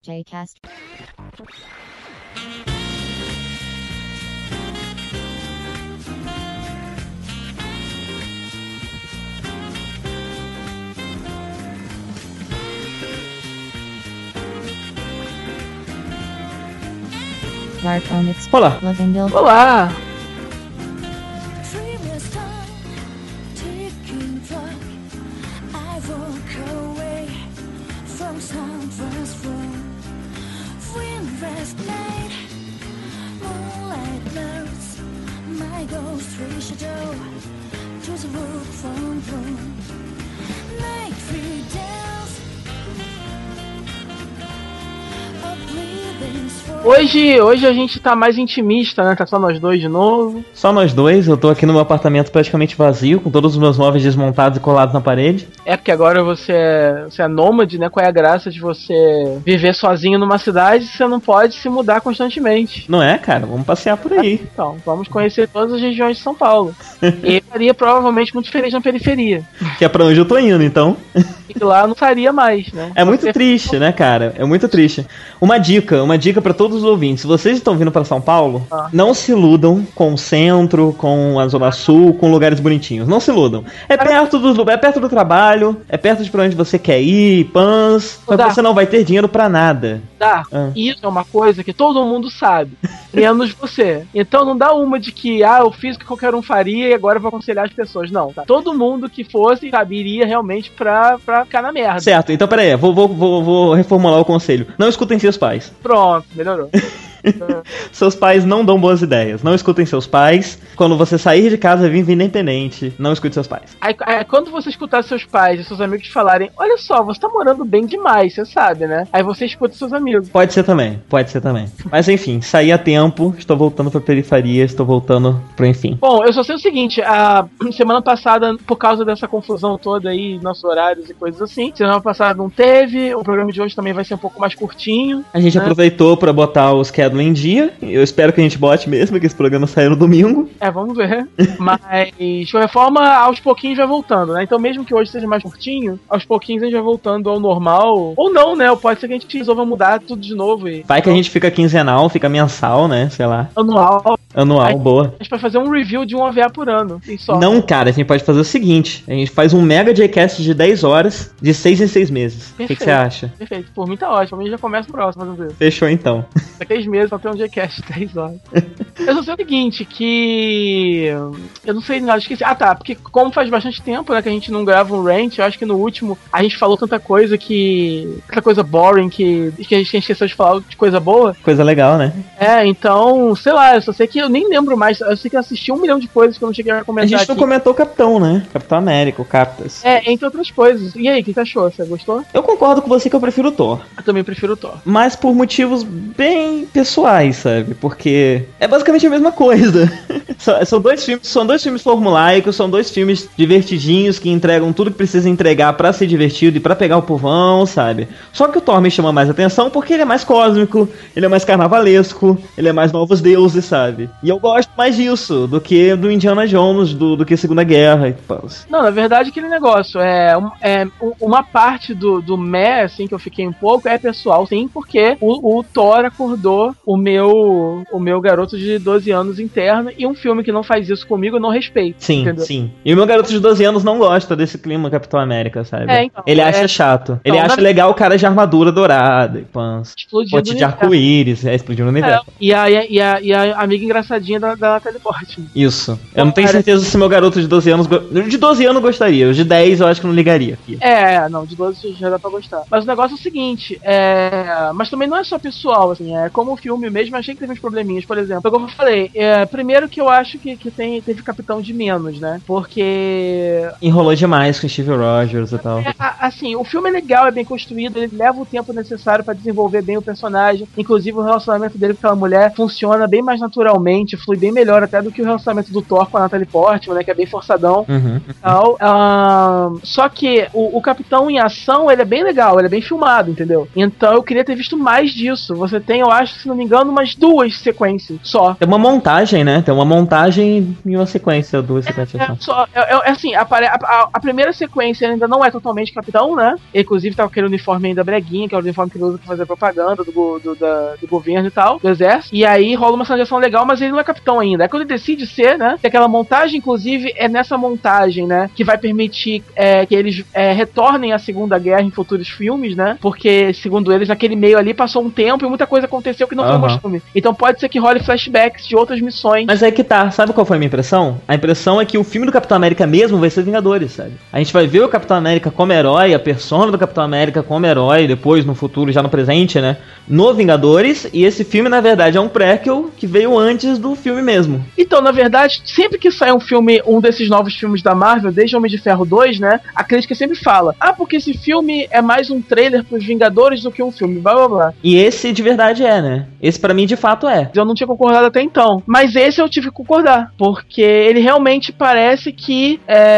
Jcast. Dark Onyx. Olá. Lavendel. Olá! Hoje a gente tá mais intimista, né? Tá só nós dois de novo. Só nós dois, eu tô aqui no meu apartamento praticamente vazio, com todos os meus móveis desmontados e colados na parede. É porque agora você é nômade, né? Qual é a graça de você viver sozinho numa cidade se você não pode se mudar constantemente? Não é, cara? Vamos passear por aí. Então, vamos conhecer todas as regiões de São Paulo. E eu estaria provavelmente muito feliz na periferia. Que é pra onde eu tô indo, então. E lá não estaria mais, né? É muito triste, né, cara? É muito triste. Uma dica pra todos os ouvintes. Se vocês estão vindo pra São Paulo, não se iludam com o centro, com a Zona Sul, com lugares bonitinhos. Não se iludam. É perto do trabalho, é perto de pra onde você quer ir, pans, mas você não vai ter dinheiro pra nada. Isso é uma coisa que todo mundo sabe, menos você. Então não dá uma de que, eu fiz o que qualquer um faria e agora eu vou aconselhar as pessoas. Não, tá? Todo mundo que fosse, sabe, iria realmente pra ficar na merda. Certo, então peraí, vou reformular o conselho. Não escutem seus pais. Pronto, melhorou. Seus pais não dão boas ideias. Não escutem seus pais. Quando você sair de casa, vive independente. Não escute seus pais. Aí, quando você escutar seus pais e seus amigos falarem, olha só, você tá morando bem demais, você sabe, né? Aí você escuta seus amigos. Pode ser também. Mas enfim, saí a tempo. Estou voltando pra periferia. Estou voltando pro enfim. Bom, eu só sei o seguinte. A semana passada, por causa dessa confusão toda aí, nossos horários e coisas assim, semana passada não teve. O programa de hoje também vai ser um pouco mais curtinho. A gente aproveitou pra botar os em dia. Eu espero que a gente bote mesmo, que esse programa saia no domingo. Vamos ver. Mas, de qualquer forma, aos pouquinhos vai voltando, né? Então, mesmo que hoje seja mais curtinho, aos pouquinos a gente vai voltando ao normal. Ou não, né? Ou pode ser que a gente resolva mudar tudo de novo. Vai que a gente fica quinzenal, fica mensal, né? Sei lá. Anual, boa. A gente vai fazer um review de um OVA por ano. Só. Não, cara, a gente pode fazer o seguinte: a gente faz um mega Jcast de 10 horas, de 6 em 6 meses. O que você acha? Perfeito. Por mim tá ótimo. Por mim já começa o próximo, vamos ver. Fechou então. Daqui a 6 meses só tem um Jcast de 10 horas. Eu só sei o seguinte, que... eu não sei nada, esqueci. Porque como faz bastante tempo, né, que a gente não grava um rant, eu acho que no último a gente falou tanta coisa tanta coisa boring que a gente esqueceu de falar de coisa boa. Coisa legal, né? Então, sei lá, eu só sei que eu nem lembro mais. Eu sei que eu assisti 1 milhão de coisas que eu não cheguei a comentar. A gente não comentou o Capitão, né? Capitão América, o Captas. Entre outras coisas. E aí, o que você achou? Você gostou? Eu concordo com você que eu prefiro o Thor. Eu também prefiro o Thor. Mas por motivos bem pessoais, sabe? Porque é basicamente a mesma coisa. São dois filmes formulaicos, são dois filmes divertidinhos que entregam tudo que precisa entregar pra ser divertido e pra pegar o povão, sabe? Só que o Thor me chama mais atenção porque ele é mais cósmico, ele é mais carnavalesco, ele é mais novos deuses, sabe? E eu gosto mais disso do que do Indiana Jones, do que Segunda Guerra e tal. Não, na verdade aquele negócio uma parte do meh, assim, que eu fiquei um pouco, é pessoal, sim, porque o Thor acordou o meu garoto de 12 anos interno, e um filme que não faz isso comigo eu não respeito. Sim, entendeu? sim. E o meu garoto de 12 anos não gosta desse clima Capitão América, sabe? Então, ele acha chato. Ele acha legal o cara de armadura dourada e pãs. Ponte de arco-íris, explodiu no universo. E a amiga engraçadinha da Natalie Portman. Isso. Eu não tenho certeza se meu garoto de 12 anos... De 12 anos gostaria. Os de 10 eu acho que não ligaria. Não, de 12 já dá pra gostar. Mas o negócio é o seguinte, mas também não é só pessoal, assim, como o filme mesmo, achei que teve uns probleminhas, por exemplo. Como eu falei, primeiro que eu acho que teve capitão de menos, né? Porque... enrolou demais com Steve Rogers e tal. Assim, o filme é legal, é bem construído, ele leva o tempo necessário pra desenvolver bem o personagem. Inclusive, o relacionamento dele com aquela mulher funciona bem mais naturalmente, flui bem melhor até do que o relacionamento do Thor com a Natalie Portman, né? Que é bem forçadão. Só que o Capitão em ação, ele é bem legal, ele é bem filmado, entendeu? Então eu queria ter visto mais disso. Você tem, eu acho, se não me engano, umas 2 sequências só Tem uma montagem, né? Tem uma montagem e uma sequência, duas sequências. Assim, a primeira sequência ainda não é totalmente Capitão, né? Ele, inclusive, tá com aquele uniforme ainda breguinha, que é o uniforme que ele usa pra fazer propaganda do governo e tal, do exército. E aí rola uma transição legal, mas ele não é Capitão ainda. É quando ele decide ser, né? Que aquela montagem, inclusive, é nessa montagem, né? Que vai permitir que eles retornem à Segunda Guerra em futuros filmes, né? Porque, segundo eles, naquele meio ali passou um tempo e muita coisa aconteceu que não foi no filme. Então pode ser que role flashbacks de outras missões. Mas aí que tá, sabe qual foi a minha impressão? A impressão é que o filme do Capitão América mesmo vai ser Vingadores, sabe? A gente vai ver o Capitão América como herói, a persona do Capitão América como herói, depois no futuro, já no presente, né? No Vingadores, e esse filme, na verdade, é um prequel que veio antes do filme mesmo. Então, na verdade, sempre que sai um desses novos filmes da Marvel, desde Homem de Ferro 2, né? A crítica sempre fala, porque esse filme é mais um trailer pros Vingadores do que um filme, blá blá blá. E esse de verdade é, né? Esse pra mim de fato é. Eu não tinha concordado até então, mas esse eu tive que concordar, porque ele realmente parece que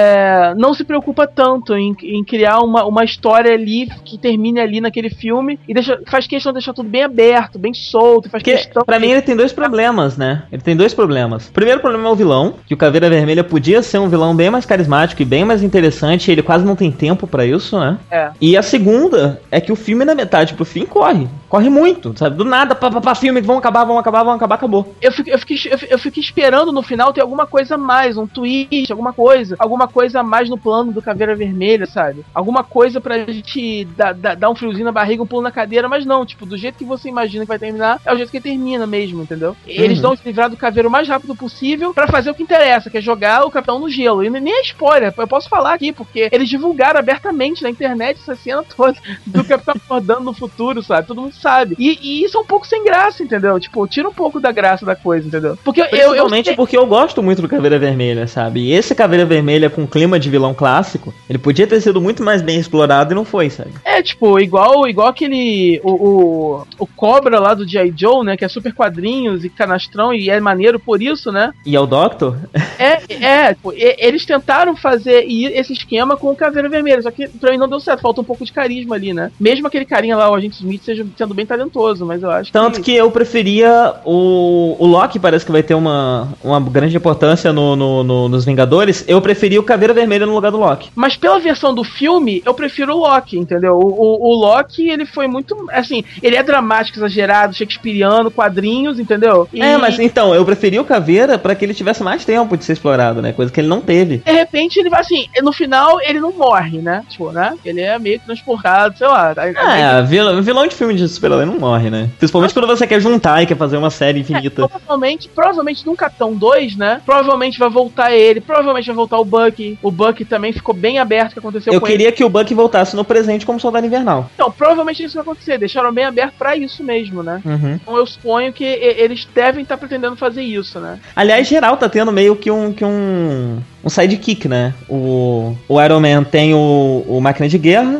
não se preocupa tanto em criar uma história ali que termine ali naquele filme e faz questão de deixar tudo bem aberto, bem solto. Pra mim ele tem dois problemas, né? Ele tem dois problemas. O primeiro problema é o vilão, que o Caveira Vermelha podia ser um vilão bem mais carismático e bem mais interessante, e ele quase não tem tempo pra isso, né? E a segunda é que o filme na metade pro fim corre muito, sabe? Do nada, filme, vão acabar, acabou. Eu fiquei esperando no final ter alguma coisa a mais, um twist, alguma coisa a mais no plano do Caveira Vermelha, sabe? Alguma coisa pra gente dar um friozinho na barriga, um pulo na cadeira, mas não, tipo, do jeito que você imagina que vai terminar, é o jeito que ele termina mesmo, entendeu? Eles dão se livrar do Caveira o mais rápido possível pra fazer o que interessa, que é jogar o Capitão no gelo. E nem é spoiler, eu posso falar aqui, porque eles divulgaram abertamente na internet essa cena toda do Capitão acordando no futuro, sabe? Todo mundo sabe. E isso é um pouco sem graça, entendeu? Tipo, tira um pouco da graça da coisa, entendeu? Porque porque eu gosto muito do Caveira Vermelha, sabe? E esse Caveira Vermelha com clima de vilão clássico, ele podia ter sido muito mais bem explorado e não foi, sabe? Tipo, igual aquele o Cobra lá do G.I. Joe, né? Que é super quadrinhos e canastrão e é maneiro por isso, né? E é o Doctor? Tipo, eles tentaram fazer esse esquema com o Caveira Vermelha, só que pra mim não deu certo, falta um pouco de carisma ali, né? Mesmo aquele carinha lá, o Agente Smith, sendo bem talentoso, mas eu acho que eu preferia o Loki, parece que vai ter uma grande importância nos Vingadores, eu preferia o Caveira Vermelha no lugar do Loki. Mas pela versão do filme, eu prefiro o Loki, entendeu? O Loki, ele foi muito, assim, ele é dramático, exagerado, shakespeariano, quadrinhos, entendeu? Mas então, eu preferia o Caveira pra que ele tivesse mais tempo de ser explorado, né? Coisa que ele não teve. De repente, ele vai, assim, no final, ele não morre, né? Tipo, né? Ele é meio que transportado, sei lá. Vilão de filme de super-herói não morre, né? Principalmente quando você quer juntar e quer fazer uma série infinita. Provavelmente num Capitão 2, né? Provavelmente vai voltar ele, provavelmente vai voltar o Bucky. O Bucky também ficou bem aberto o que aconteceu com ele. Eu queria que o Bucky voltasse no presente como Soldado Invernal. Então, provavelmente isso vai acontecer. Deixaram bem aberto pra isso mesmo, né? Então eu suponho que eles devem estar pretendendo fazer isso, né? Aliás, geral tá tendo meio que um sidekick, né? O Iron Man tem o Máquina de Guerra,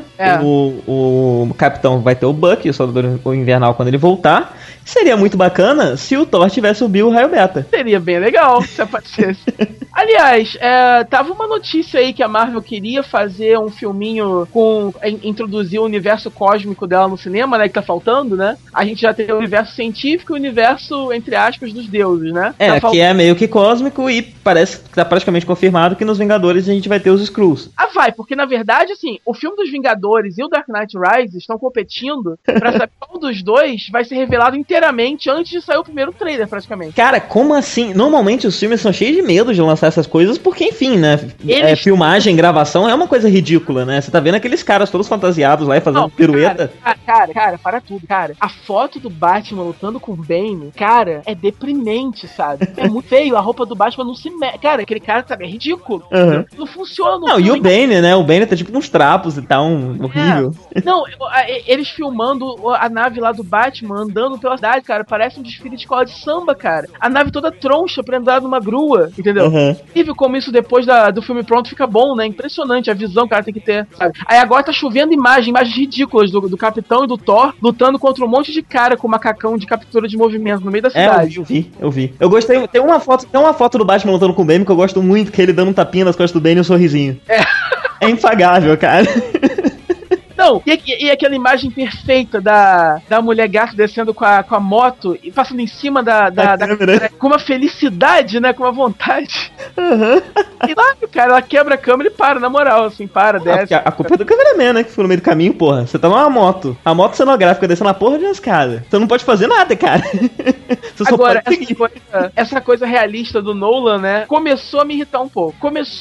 o Capitão vai ter o Bucky, o Soldado Invernal quando ele voltar. Seria muito bacana se o Thor tivesse o Bill Raio Beta. Seria bem legal se aparecesse. Aliás, tava uma notícia aí que a Marvel queria fazer um filminho introduzir o universo cósmico dela no cinema, né? Que tá faltando, né? A gente já tem o universo científico e o universo, entre aspas, dos deuses, né? Que é meio que cósmico e parece que tá praticamente confirmado que nos Vingadores a gente vai ter os Skrulls. Porque na verdade, assim, o filme dos Vingadores e o Dark Knight Rises estão competindo pra saber qual dos dois vai ser revelado inteiramente antes de sair o primeiro trailer, praticamente. Cara, como assim? Normalmente os filmes são cheios de medo de lançar essas coisas, porque, enfim, né? Filmagem, gravação é uma coisa ridícula, né? Você tá vendo aqueles caras todos fantasiados lá e fazendo pirueta. Cara, para tudo, cara. A foto do Batman lutando com o Bane, cara, é deprimente, sabe? É muito feio, a roupa do Batman não se mexe. Cara, aquele cara, sabe, é ridículo. Não funciona no filme. E o Bane, né? O Bane tá tipo uns trapos e tal, horrível. Não, eles filmando a nave lá do Batman andando pela cidade, cara, parece um desfile de escola de samba, cara. A nave toda troncha, prendada numa grua, entendeu? Incrível como isso depois do filme pronto fica bom, né? Impressionante a visão que o cara tem que ter, sabe? Aí agora tá chovendo imagens ridículas do Capitão e do Thor lutando contra um monte de cara com macacão de captura de movimento no meio da cidade. Eu vi. Eu gostei, tem uma foto do Batman lutando com o Bane que eu gosto muito, que é ele dando um tapinha nas costas do Bane e um sorrisinho. É impagável, cara. Não, e aquela imagem perfeita da mulher gato descendo com a moto e passando em cima da câmera, com uma felicidade, né? Com uma vontade. Uhum. E lá, cara, ela quebra a câmera e para, na moral, assim, desce. A culpa é do cameraman, né? Que foi no meio do caminho, porra. Você tá numa moto. A moto cenográfica descendo na porra de uma escada. Você não pode fazer nada, cara. Você agora, essa coisa realista do Nolan, né? Começou a me irritar um pouco.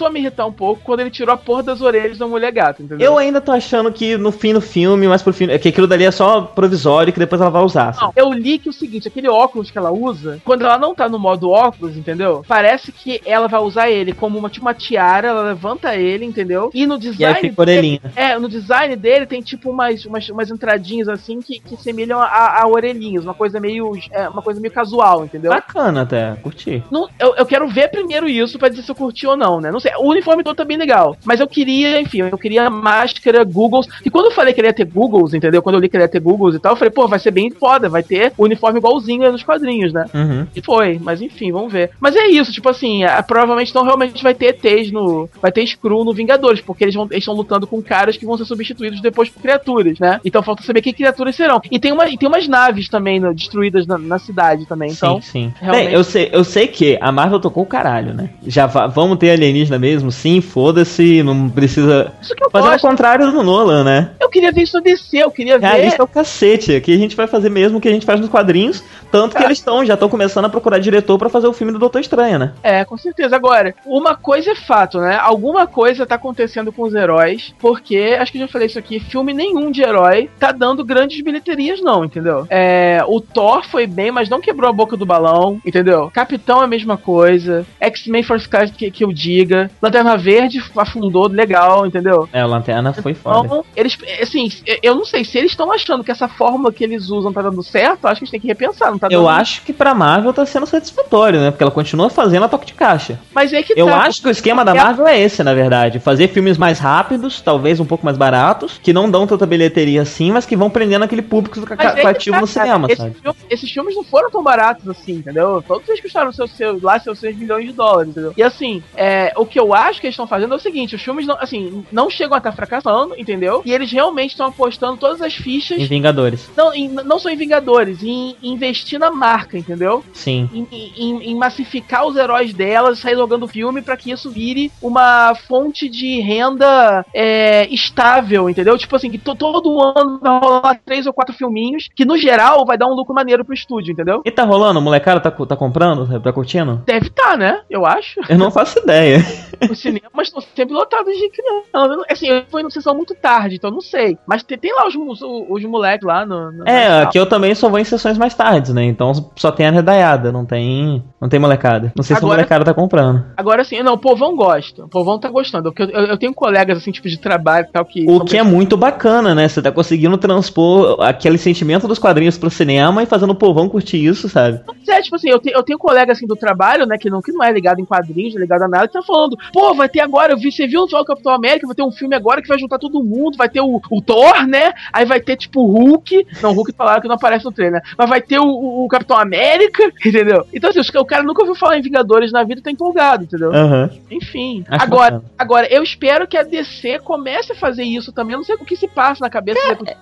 Quando ele tirou a porra das orelhas da mulher gata, entendeu? Eu ainda tô achando que no fim do filme, mais pro fim, que aquilo dali é só provisório que depois ela vai usar. Não, eu li que o seguinte, aquele óculos que ela usa, quando ela não tá no modo óculos, entendeu? Parece que ela vai usar ele como uma tiara, ela levanta ele, entendeu? E no design. E aí fica orelhinha. No design dele tem tipo umas entradinhas assim que semelham a orelhinhas, uma coisa meio casual, entendeu? Bacana até, curti. Não, eu quero ver primeiro isso pra dizer se eu curti ou não, né? Não sei, o uniforme todo tá bem legal, mas eu queria máscara, Googles, e quando eu falei que ele ia ter Googles, entendeu? Quando eu li que ele ia ter Googles e tal, eu falei, pô, vai ser bem foda, vai ter o uniforme igualzinho nos quadrinhos, né? Uhum. E foi, mas enfim, vamos ver. Mas é isso, tipo assim, provavelmente então realmente vai ter ETs vai ter Skrull no Vingadores, porque eles estão lutando com caras que vão ser substituídos depois por criaturas, né? Então falta saber que criaturas serão. E tem umas naves também destruídas na cidade também, então... Sim. Realmente... Bem, eu sei que a Marvel tocou o caralho, né? Já vamos ter alienígena mesmo? Sim, foda-se, não precisa... Isso que eu fazer gosto. o contrário do Nolan, né? Eu queria ver isso no DC, eu queria ver... Isso é o cacete, aqui a gente vai fazer mesmo o que a gente faz nos quadrinhos, tanto que eles já estão começando a procurar diretor pra fazer o filme do Doutor Estranho, né? Com certeza. Agora, uma coisa é fato, né? Alguma coisa tá acontecendo com os heróis, porque, acho que eu já falei isso aqui, filme nenhum de herói tá dando grandes bilheterias não, entendeu? O Thor foi bem, mas não quebrou a boca do balão, entendeu? Capitão é a mesma coisa, X-Men First Class que eu diga, Lanterna Verde afundou, legal, entendeu? O Lanterna foi foda. Então, eles, assim, eu não sei, se eles estão achando que essa fórmula que eles usam tá dando certo, acho que eles têm que repensar, não tá dando... Eu acho que pra Marvel tá sendo satisfatório, né? Porque ela continua fazendo a toque de caixa. Mas é que eu acho que o esquema da Marvel é esse, na verdade. Fazer filmes mais rápidos, talvez um pouco mais baratos, que não dão tanta bilheteria assim, mas que vão prendendo aquele público cativo no cinema, sabe? Esses filmes não foram tão baratos assim, entendeu? Todos eles custaram seus 6 milhões de dólares, entendeu? E assim, o que eu acho que eles estão fazendo é o seguinte, os filmes não chegam a estar fracassando, entendeu? E eles realmente estão apostando todas as fichas... Em Vingadores. Não só em Vingadores, em investir na marca, entendeu? Sim. Em massificar os heróis delas, sair jogando filme pra que isso vire uma fonte de renda estável, entendeu? Tipo assim, que todo ano vai rolar 3 ou 4 filminhos, que no geral vai dar um lucro maneiro pro estúdio, entendeu? E tá rolando? O molecada tá comprando? Tá curtindo? Deve tá, né? Eu acho. Eu não faço ideia. Os cinemas estão sempre lotados de criança. Assim, eu fui numa sessão muito tarde, então não sei. Mas tem lá os moleques lá no aqui eu também só vou em sessões mais tardes, né? Então só tem a redaiada, não tem molecada. Não sei se a molecada tá comprando. Agora sim, não, o povão gosta. O povão tá gostando. Eu tenho colegas, assim, tipo de trabalho e tal, que... O que é muito bacana, né? Você tá conseguindo transpor aquele sentimento dos quadrinhos pro cinema e fazendo o povão curtir isso, sabe? Tipo assim, eu tenho colega, assim, do trabalho, né, que não é ligado em quadrinhos, não é ligado a nada, que tá falando, pô, vai ter agora, você viu o Capitão América, vai ter um filme agora que vai juntar todo mundo, vai ter o Thor, né? Aí vai ter, tipo, o Hulk. Não, o Hulk falaram que não aparece no trailer, né? Mas vai ter o Capitão América, entendeu? Então, assim, o cara nunca ouviu falar em Vingadores na vida e tá empolgado, entendeu? Uhum. Enfim. Acho Agora, eu espero que a DC comece a fazer isso também. Eu não sei o que se passa na cabeça.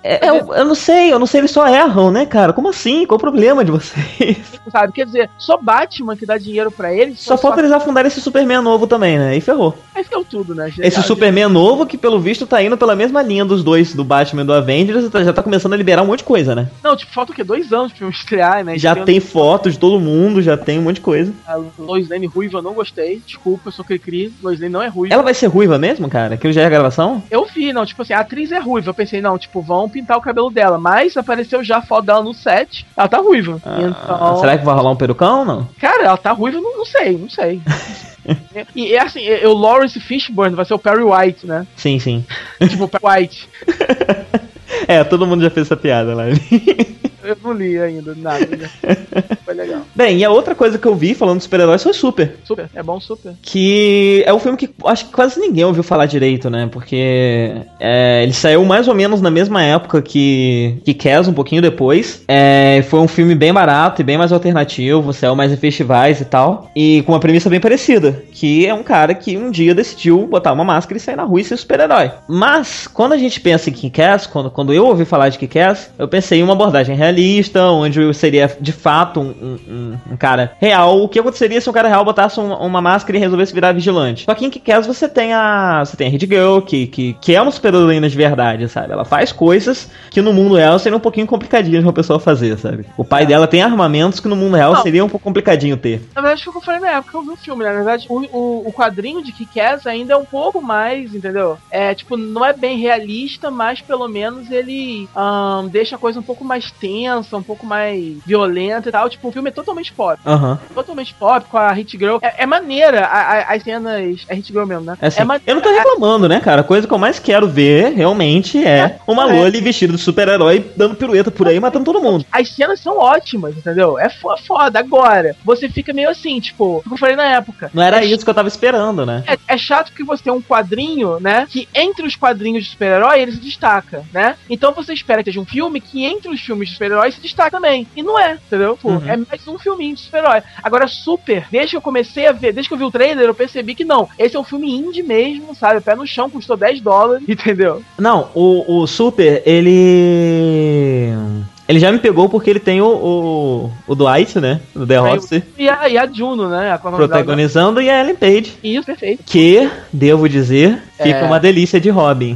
Eu não sei, eles só erram, né, cara? Como assim? Qual o problema de vocês? Sabe? Quer dizer, só Batman que dá dinheiro pra eles. Só falta eles afundarem esse Superman novo também, né? E ferrou. Aí ferrou tudo, né? Esse Superman novo que, pelo visto, tá indo pela mesma linha dos dois, do Batman e do Avengers, já tá começando a liberar um monte de coisa, né? Não, tipo, falta o quê? 2 anos pra estrear, né? Já tem fotos de todo mundo, já tem um monte de coisa. A Lois Lane ruiva eu não gostei. Desculpa, eu sou cri-cri. Lois Lane não é ruiva. Ela vai ser ruiva mesmo, cara? Aquilo já é a gravação? Eu vi, não, tipo assim, a atriz é ruiva. Eu pensei, não, tipo, vão pintar o cabelo dela. Mas apareceu já a foto dela no set. Ela tá ruiva. Então... Será que vai rolar um perucão ou não? Cara, ela tá ruiva, não sei. E assim, o Lawrence Fishburne vai ser o Perry White, né? Sim. Tipo, o Perry White. Todo mundo já fez essa piada lá. Eu não li ainda, nada, né? Foi legal. Bem, e a outra coisa que eu vi falando de super-heróis foi Super. Super, é bom Super. Que é um filme que acho que quase ninguém ouviu falar direito, né? Porque ele saiu mais ou menos na mesma época que Kick-Ass, um pouquinho depois. Foi um filme bem barato e bem mais alternativo, saiu mais em festivais e tal. E com uma premissa bem parecida, que é um cara que um dia decidiu botar uma máscara e sair na rua e ser super-herói. Mas, quando a gente pensa em Kick-Ass, quando eu ouvi falar de Kick-Ass, eu pensei em uma abordagem realista, onde eu seria de fato um cara real. O que aconteceria se um cara real botasse uma máscara e resolvesse virar vigilante? Só que em Kick-Ass você tem a Hit Girl, que é uma super-heroína de verdade, sabe? Ela faz coisas que no mundo real seriam um pouquinho complicadinhas de uma pessoa fazer, sabe? O pai dela tem armamentos que no mundo real seria um pouco complicadinho ter. Na verdade, foi o que eu falei na época que eu vi o filme, né? Na verdade, o quadrinho de Kick-Ass ainda é um pouco mais, entendeu? Tipo, não é bem realista, mas pelo menos ele deixa a coisa um pouco mais tensa, um pouco mais violenta e tal. Tipo, o filme é totalmente pop. Totalmente pop, com a Hit Girl. É maneira as cenas... É Hit Girl mesmo, né? Assim, eu não tô reclamando, né, cara? A coisa que eu mais quero ver, realmente, é uma Loli vestida de super-herói dando pirueta por aí, matando todo mundo. As cenas são ótimas, entendeu? É foda. Agora, você fica meio assim, tipo, o que eu falei na época. Não era isso que eu tava esperando, né? É chato que você tem um quadrinho, né, que entre os quadrinhos de super-herói ele se destaca, né? Então você espera que seja um filme que entre os filmes de super-herói se destaca também. E não é, entendeu? É mais um filminho de super-herói. Agora, Super, desde que eu comecei a ver, desde que eu vi o trailer, eu percebi que não. Esse é um filme indie mesmo, sabe? Pé no chão, custou $10, entendeu? Não, o Super, ele já me pegou porque ele tem o Dwight, né? Do The Office. E a Juno, né? Protagonizando, e a Ellen Page. Isso, perfeito. Que, devo dizer, fica uma delícia de Robin.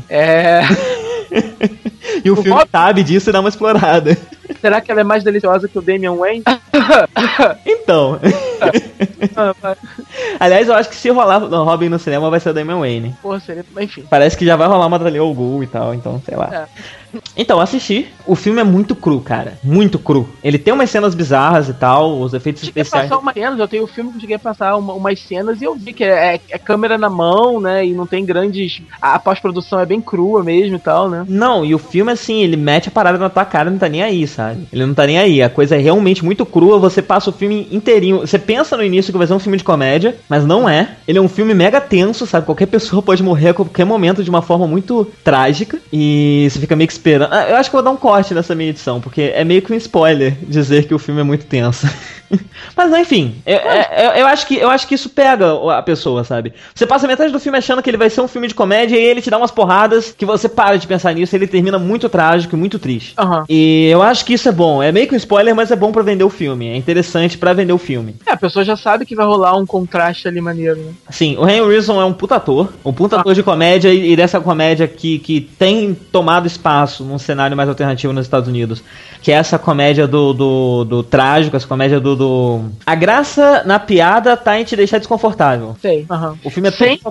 E o filme sabe disso e dá uma explorada. Será que ela é mais deliciosa que o Damian Wayne? Então. Aliás, eu acho que se rolar o Robin no cinema vai ser o Damian Wayne. Porra, seria... Enfim. Parece que já vai rolar uma Talia al Ghul e tal, então, sei lá. Então, assisti. O filme é muito cru, cara. Muito cru. Ele tem umas cenas bizarras e tal, os efeitos especiais. Eu tenho o filme que eu cheguei a passar umas cenas e eu vi que é câmera na mão, né? E não tem grandes... A pós-produção é bem crua mesmo e tal, né? Não, e o filme, assim, ele mete a parada na tua cara e não tá nem aí, sabe? Ele não tá nem aí. A coisa é realmente muito crua. Você passa o filme inteirinho. Você pensa no início que vai ser um filme de comédia, mas não é. Ele é um filme mega tenso, sabe? Qualquer pessoa pode morrer a qualquer momento de uma forma muito trágica. E você fica meio que esperando. Eu acho que eu vou dar um corte nessa minha edição, porque é meio que um spoiler dizer que o filme é muito tenso. Mas enfim, eu acho que isso pega a pessoa, sabe? Você passa metade do filme achando que ele vai ser um filme de comédia e ele te dá umas porradas que você para de pensar nisso e ele termina muito trágico e muito triste. E eu acho que isso é bom. É meio que um spoiler, mas é bom pra vender o filme. É interessante pra vender o filme. A pessoa já sabe que vai rolar um contraste ali maneiro, né? Sim, o Henry Wilson é um puta ator de comédia e dessa comédia que tem tomado espaço num cenário mais alternativo nos Estados Unidos. Que é essa comédia do trágico, essa comédia a graça na piada tá em te deixar desconfortável. Sei. O filme é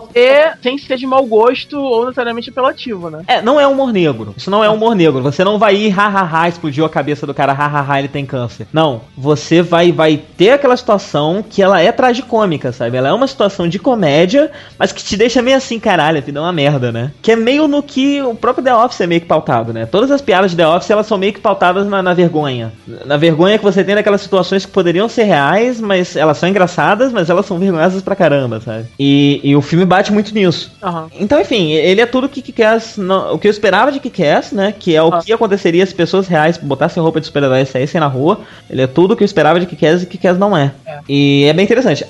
sem ser de mau gosto ou necessariamente apelativo, né? Não é humor negro. Isso não é humor negro. Você não vai ir, hahaha, explodiu a cabeça do cara, hahaha, ele tem câncer. Não. Você vai ter aquela situação que ela é tragicômica, sabe? Ela é uma situação de comédia, mas que te deixa meio assim, caralho, a vida é uma merda, né? Que é meio no que o próprio The Office é meio que pautado, né? Todas as piadas de The Office, elas são meio que pautadas na vergonha. Na vergonha que você tem naquelas situações que poderiam ser reais, mas elas são engraçadas, mas elas são vergonhosas pra caramba, sabe? E o filme bate muito nisso. Então, enfim, ele é tudo o que Kick-Ass, o que eu esperava de Kick-Ass, né? Que é o que aconteceria se pessoas reais botassem roupa de super-herói e saíssem na rua. Ele é tudo o que eu esperava de Kick-Ass e Kick-Ass não é. E é bem interessante.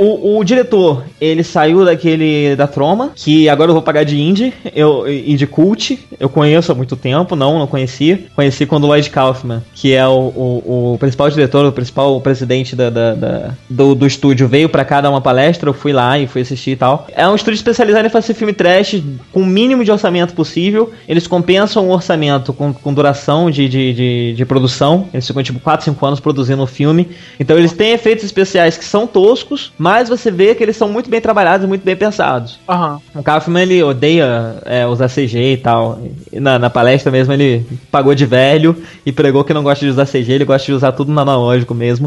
O diretor, ele saiu da Troma, que agora eu vou pagar de indie e de cult. Eu conheço há muito tempo, não conhecia. Conheci quando o Lloyd Kaufman, que é o principal diretor, o principal presidente do estúdio, veio pra cá dar uma palestra, eu fui lá e fui assistir e tal. É um estúdio especializado em fazer filme trash com o mínimo de orçamento possível. Eles compensam o orçamento com duração de produção. Eles ficam tipo 4, 5 anos produzindo um filme. Então eles têm efeitos especiais que são toscos, mas você vê que eles são muito bem trabalhados e muito bem pensados. O Kaufman, ele odeia usar CG e tal. E na palestra mesmo ele pagou de velho e pregou que não gosta de usar CG, ele gosta de usar tudo no analógico mesmo.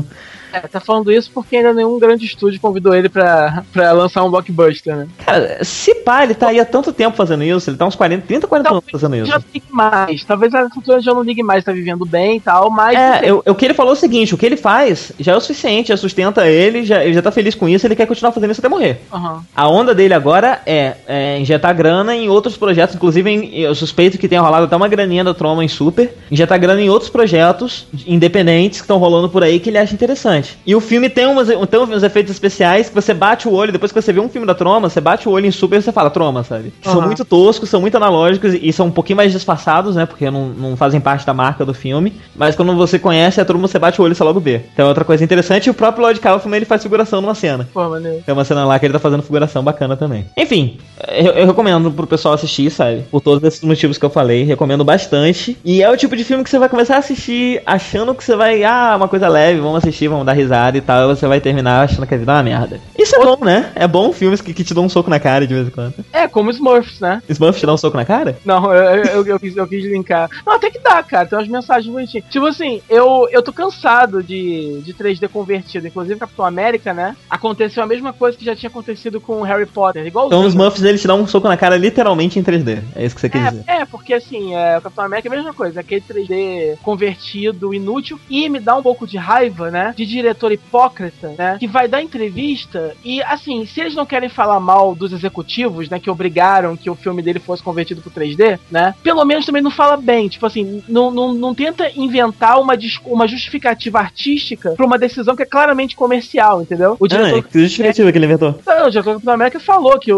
Tá falando isso porque ainda nenhum grande estúdio convidou ele pra lançar um blockbuster, né? Cara, se pá, ele tá aí há tanto tempo fazendo isso, ele tá uns 30, 40 anos fazendo isso. Já não ligue mais, talvez a cultura já não ligue mais, tá vivendo bem e tal, mas... O que ele falou é o seguinte, o que ele faz já é o suficiente, já sustenta ele, ele já tá feliz com isso, ele quer continuar fazendo isso até morrer. Uhum. A onda dele agora é injetar grana em outros projetos, inclusive eu suspeito que tenha rolado até uma graninha da Troma em Super, injetar grana em outros projetos independentes que estão rolando por aí que ele acha interessante. E o filme tem uns efeitos especiais que você bate o olho, depois que você vê um filme da Troma, você bate o olho em Super e você fala, Troma, sabe? São muito toscos, são muito analógicos e são um pouquinho mais disfarçados, né? Porque não fazem parte da marca do filme. Mas quando você conhece a Troma, você bate o olho e você logo vê. Então é outra coisa interessante. E o próprio Lloyd Kaufman, ele faz figuração numa cena. Pô, maneiro. Tem uma cena lá que ele tá fazendo figuração bacana também. Enfim, eu recomendo pro pessoal assistir, sabe? Por todos esses motivos que eu falei, recomendo bastante. E é o tipo de filme que você vai começar a assistir achando que você vai, uma coisa leve, vamos assistir, vamos dar risada e tal. E você vai terminar achando que a vida é uma merda. Isso é bom, né? É bom filmes que te dão um soco na cara de vez em quando. Como Smurfs, né? Smurfs te dá um soco na cara? Não, eu quis linkar. Não, até que dá, cara. Tem umas mensagens bonitinhas. Tipo assim, eu tô cansado de 3D convertido. Inclusive, Capitão América, né? Aconteceu a mesma coisa que já tinha acontecido com Harry Potter. Igualzinho. Então os Smurfs, eles te dão um soco na cara literalmente em 3D. É isso que você quer dizer. Porque assim, o Capitão América é a mesma coisa. Aquele 3D convertido, inútil. E me dá um pouco de raiva, né? De diretor hipócrita, né? Que vai dar entrevista e, assim, se eles não querem falar mal dos executivos, né? Que obrigaram que o filme dele fosse convertido pro 3D, né? Pelo menos também não fala bem. Tipo assim, não tenta inventar uma justificativa artística pra uma decisão que é claramente comercial, entendeu? O diretor, que justificativa que ele inventou? Não, o diretor do Capitão América falou que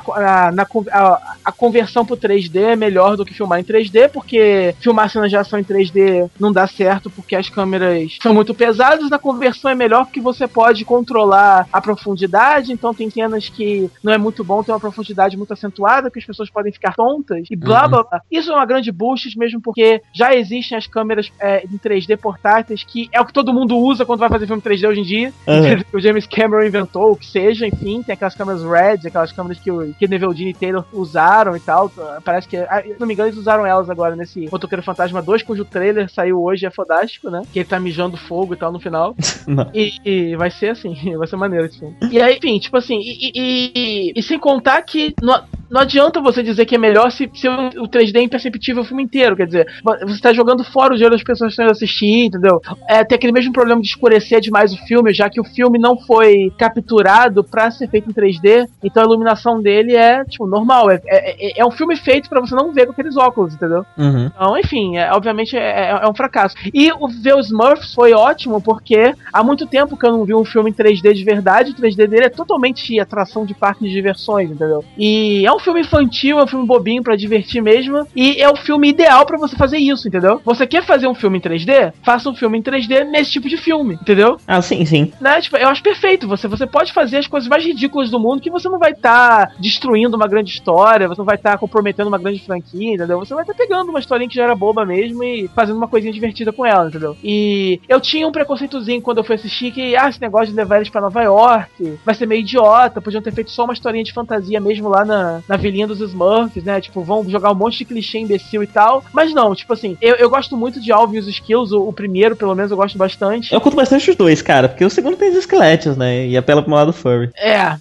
a conversão pro 3D é melhor do que filmar em 3D, porque filmar cenas de ação em 3D não dá certo porque as câmeras são muito pesadas. Na conversão é melhor porque você pode controlar a profundidade, então tem cenas que não é muito bom ter uma profundidade muito acentuada, que as pessoas podem ficar tontas e blá blá blá. Isso é uma grande bullshit mesmo porque já existem as câmeras em 3D portáteis, que é o que todo mundo usa quando vai fazer filme 3D hoje em dia. O James Cameron inventou, o que seja, enfim, tem aquelas câmeras Red, aquelas câmeras que o Neville e Taylor usaram e tal. Parece que, se não me engano, eles usaram elas agora nesse Motoqueiro Fantasma 2, cujo trailer saiu hoje, é fodástico, né? Que ele tá mijando fogo e tal no final. E vai ser assim, vai ser maneiro esse filme. E aí, enfim, tipo assim, e sem contar que não adianta você dizer que é melhor se o 3D é imperceptível o filme inteiro, quer dizer, você tá jogando fora o dinheiro das pessoas que estão indo assistir, entendeu? Tem aquele mesmo problema de escurecer demais o filme, já que o filme não foi capturado pra ser feito em 3D, então a iluminação dele é, tipo, normal, é um filme feito pra você não ver com aqueles óculos, entendeu? Então, enfim, obviamente é um fracasso. E ver os Smurfs foi ótimo, porque há muito tempo que eu não vi um filme em 3D de verdade, o 3D dele é totalmente atração de parque de diversões, entendeu? E é um filme infantil, é um filme bobinho pra divertir mesmo, e é o filme ideal pra você fazer isso, entendeu? Você quer fazer um filme em 3D? Faça um filme em 3D nesse tipo de filme, entendeu? Sim. Né? Tipo, eu acho perfeito, você pode fazer as coisas mais ridículas do mundo que você não vai estar destruindo uma grande história, você não vai estar comprometendo uma grande franquia, entendeu? Você vai estar pegando uma historinha que já era boba mesmo e fazendo uma coisinha divertida com ela, entendeu? E eu tinha um preconceitozinho quando eu fui assistir que, esse negócio de levar eles pra Nova York vai ser meio idiota, podiam ter feito só uma historinha de fantasia mesmo lá na vilinha dos Smurfs, né? Tipo, vão jogar um monte de clichê imbecil e tal. Mas não, tipo assim, eu gosto muito de Alvin e os Skills, o primeiro, pelo menos, eu gosto bastante. Eu curto bastante os dois, cara, porque o segundo tem os esqueletos, né? E apela pro lado furry.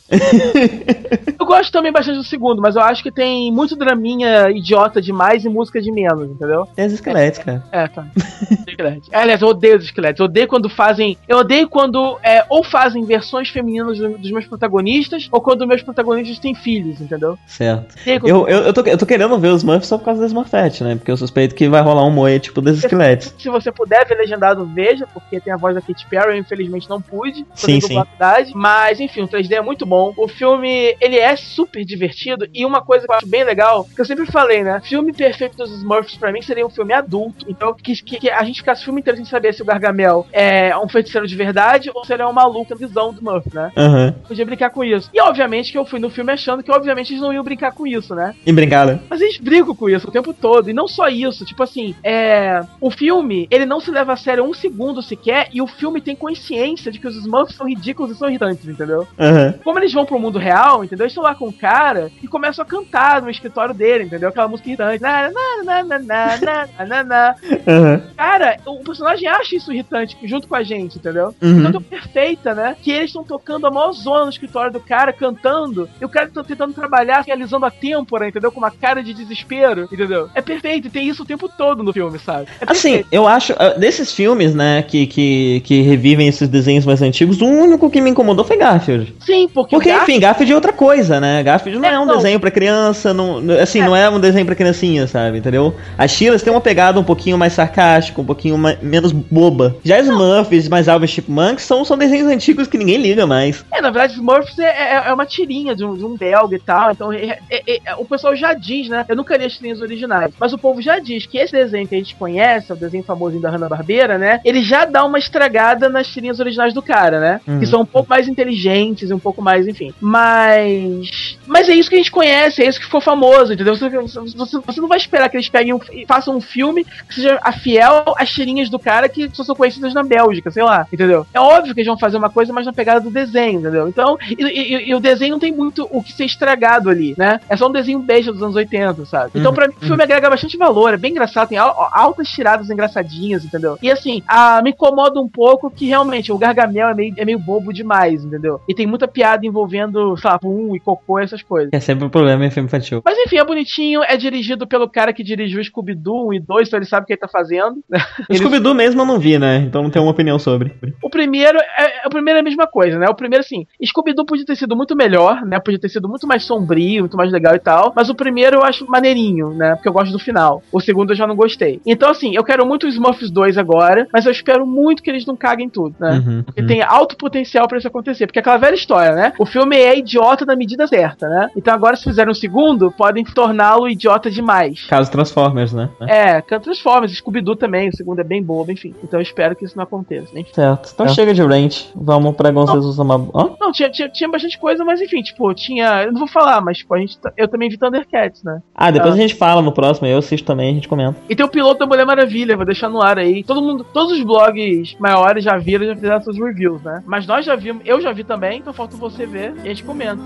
Eu gosto também bastante do segundo, mas eu acho que tem muito draminha idiota demais e música de menos, entendeu? Tem os esqueletos, cara. Tá. Aliás, eu odeio os esqueletos. Eu odeio quando ou fazem versões femininas dos meus protagonistas, ou quando meus protagonistas têm filhos, entendeu? Certo. Eu tô querendo ver os Smurfs só por causa da Smurfette, né? Porque eu suspeito que vai rolar um moe tipo desses esqueletos. Se você puder ver legendado, veja, porque tem a voz da Katy Perry, eu infelizmente não pude. Sim. Mas, enfim, o 3D é muito bom. O filme, ele é super divertido, e uma coisa que eu acho bem legal, que eu sempre falei, né? Filme perfeito dos Smurfs pra mim seria um filme adulto, então que a gente ficasse o filme inteiro sem saber se o Gargamel é um feiticeiro de verdade ou se ele é um maluco na visão do Smurf, né? Uhum. Podia brincar com isso. E obviamente que eu fui no filme achando que obviamente eles não iam brincar com isso, né? E brincar, né? Mas eles brincam com isso o tempo todo. E não só isso, tipo assim, o filme, ele não se leva a sério um segundo sequer, e o filme tem consciência de que os Smurfs são ridículos e são irritantes, entendeu? Como eles vão pro mundo real, entendeu? Eles estão lá com o cara e começam a cantar no escritório dele, entendeu? Aquela música irritante. Cara, o personagem acha isso irritante junto com a gente, entendeu? Então é perfeita, né? Que eles estão tocando a maior zona no escritório do cara, cantando, e o cara tá tentando trabalhar, realizando a têmpora, entendeu? Com uma cara de desespero, entendeu? É perfeito, e tem isso o tempo todo no filme, sabe? Assim, eu acho, desses filmes, né, que revivem esses desenhos mais antigos, o único que me incomodou foi Garfield. Sim, porque enfim, Garfield é outra coisa, né? Garfield não é um desenho pra criança, não é um desenho pra criancinha, sabe? Entendeu? As Chilas tem uma pegada um pouquinho mais sarcástica, um pouquinho menos boba. Já Smurfs, mais Alvin Chipmunks, são desenhos antigos que ninguém liga mais. Na verdade, Smurfs é uma tirinha de um belga e tal, então o pessoal já diz, né? Eu nunca li as tirinhas originais, mas o povo já diz que esse desenho que a gente conhece, é o desenho famosinho da Hanna-Barbera, né? Ele já dá uma estragada nas tirinhas originais do cara, né? Que são um pouco mais inteligentes, um pouco mais, enfim. Mas é isso que a gente conhece, é isso que ficou famoso, entendeu? Você não vai esperar que eles peguem e façam um filme que seja fiel às tirinhas do cara que só são conhecidas na Bélgica, sei lá, entendeu? É óbvio que eles vão fazer uma coisa mais na pegada do desenho, entendeu? Então, e o desenho não tem muito o que ser estragado ali, né? É só um desenho besta dos anos 80, sabe? Então, pra mim, o filme agrega bastante valor, é bem engraçado, tem altas tiradas engraçadinhas, entendeu? E assim, me incomoda um pouco que realmente o Gargamel é meio bobo demais, entendeu? E tem muita piada envolvendo, sei lá, pum e cocô, essas coisas. É sempre um problema em filme infantil. Mas enfim, é bonitinho, é dirigido pelo cara que dirigiu Scooby-Doo 1 e 2, então ele sabe o que ele tá fazendo. O Scooby-Doo mesmo eu não vi, né? Então não tenho uma opinião sobre. O primeiro é a mesma coisa, né? O primeiro, assim, Scooby-Doo podia ter sido muito melhor, né? Podia ter sido muito mais sombrio, muito mais legal e tal. Mas o primeiro eu acho maneirinho, né? Porque eu gosto do final. O segundo eu já não gostei. Então, assim, eu quero muito o Smurfs 2 agora, mas eu espero muito que eles não caguem tudo, né? Porque tem alto potencial pra isso acontecer. Porque é aquela velha história, né? O filme é idiota na medida certa, né? Então agora, se fizerem um segundo, podem torná-lo idiota demais. Caso Transformers, né? Transformers, Scooby-Doo também. O segundo é bem bobo, enfim. Então eu espero que isso não aconteça, né? Certo. Então chega de rant. Vamos pra Gonçalves Usama. Não, tinha bastante coisa, mas enfim, tipo, eu não vou falar, mas tipo, eu também vi Thundercats, né? Depois a gente fala no próximo, eu assisto também, a gente comenta. E tem o piloto da Mulher Maravilha, vou deixar no ar aí. Todos os blogs maiores já viram, já fizeram seus reviews, né? Mas nós já vimos, eu já vi também, então falta você ver e a gente comenta.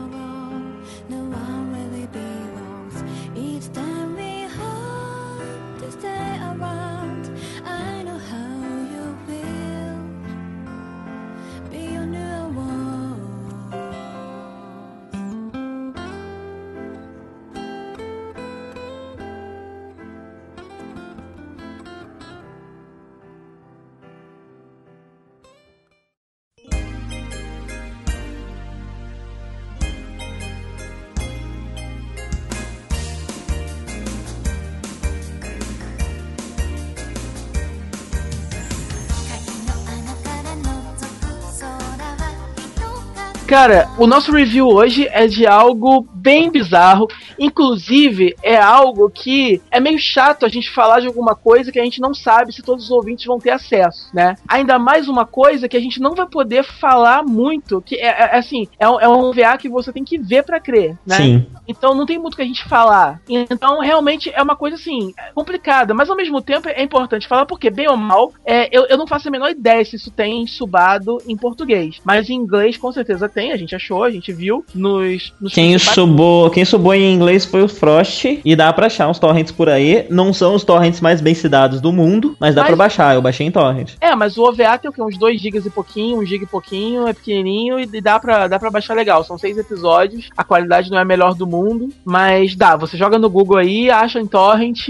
Cara, o nosso review hoje é de algo bem bizarro. Inclusive, é algo que é meio chato a gente falar de alguma coisa que a gente não sabe se todos os ouvintes vão ter acesso, né? Ainda mais uma coisa que a gente não vai poder falar muito, que é um VA que você tem que ver pra crer, né? Sim. Então não tem muito que a gente falar. Então, realmente, é uma coisa, assim, complicada. Mas, ao mesmo tempo, é importante falar porque, bem ou mal, eu não faço a menor ideia se isso tem subado em português. Mas em inglês, com certeza tem. A gente achou, a gente viu nos quem subou em inglês foi o Frost. E dá pra achar uns torrents por aí. Não são os torrents mais bem cidados do mundo, mas dá pra baixar. Eu baixei em torrent. Mas o OVA tem o quê? Uns 2 GB e pouquinho, 1 GB e pouquinho, é pequenininho e dá pra baixar legal. São 6 episódios, a qualidade não é a melhor do mundo, mas dá. Você joga no Google aí, acha em torrent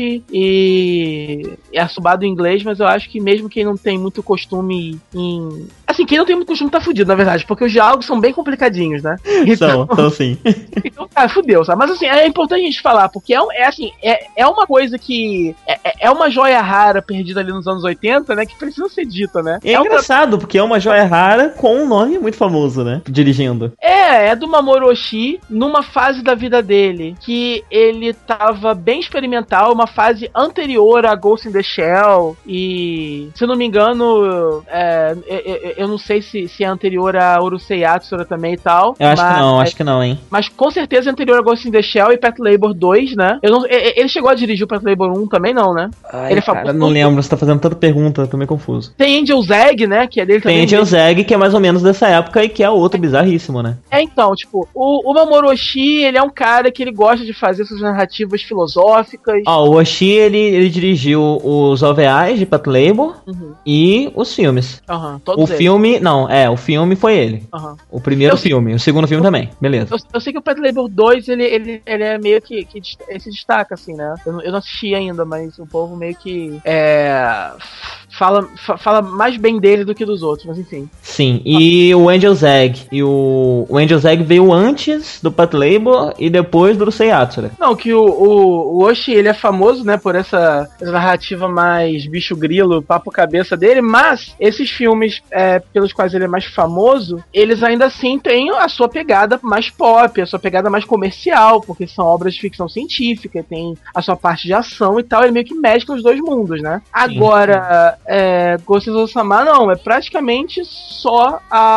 e é subado em inglês, mas eu acho que mesmo quem não tem muito costume em... Assim, quem não tem muito costume tá fudido, na verdade, porque os diálogos são bem complicadinhos, né? Então, são sim. Então, cara, fudeu, sabe? Mas assim, é importante a gente falar, porque é uma coisa que é uma joia rara perdida ali nos anos 80, né? Que precisa ser dita, né? É engraçado, porque é uma joia rara com um nome muito famoso, né? Dirigindo. É do Mamoru Oshii, numa fase da vida dele que ele tava bem experimental, uma fase anterior a Ghost in the Shell, e se eu não me engano, eu não sei se é anterior a Urusei Yatsura também e tal. Eu acho que não, hein? Mas com certeza é anterior a Ghost in the Shell e Pet Labor 2, né? Ele chegou a dirigir o Pet Labor 1 também, não, né? Ai, cara, não lembro, você tá fazendo tanta pergunta, eu tô meio confuso. Tem Angel Zeg, né? Que é dele também. Tem Angel Zeg, que é mais ou menos dessa época e que é outro bizarríssimo, né? Então, tipo, o Mamoru Oshii, ele é um cara que ele gosta de fazer essas narrativas filosóficas. O Oshii, ele dirigiu os OVAs de Pet Labor e os filmes. Todos o filme, o filme foi ele. O primeiro filme, o segundo filme também, beleza. Eu sei que o Pet Labor 2, ele é meio que se destaca, assim, né? Eu não assisti ainda, mas o povo meio que fala mais bem dele do que dos outros, mas enfim. Sim, e o Angel Zeg. O Angel Zeg veio antes do Pet Labor e depois do Urusei Yatsura. Não, que o Oshii, ele é famoso, né, por essa narrativa mais bicho grilo, papo cabeça dele, mas esses filmes pelos quais ele é mais famoso, eles ainda assim têm a sua pegada mais pop, a sua pegada mais comercial, porque são obras de ficção científica, tem a sua parte de ação e tal, ele meio que mescla os dois mundos, né? Agora, Ghost in Tsushima não, é praticamente só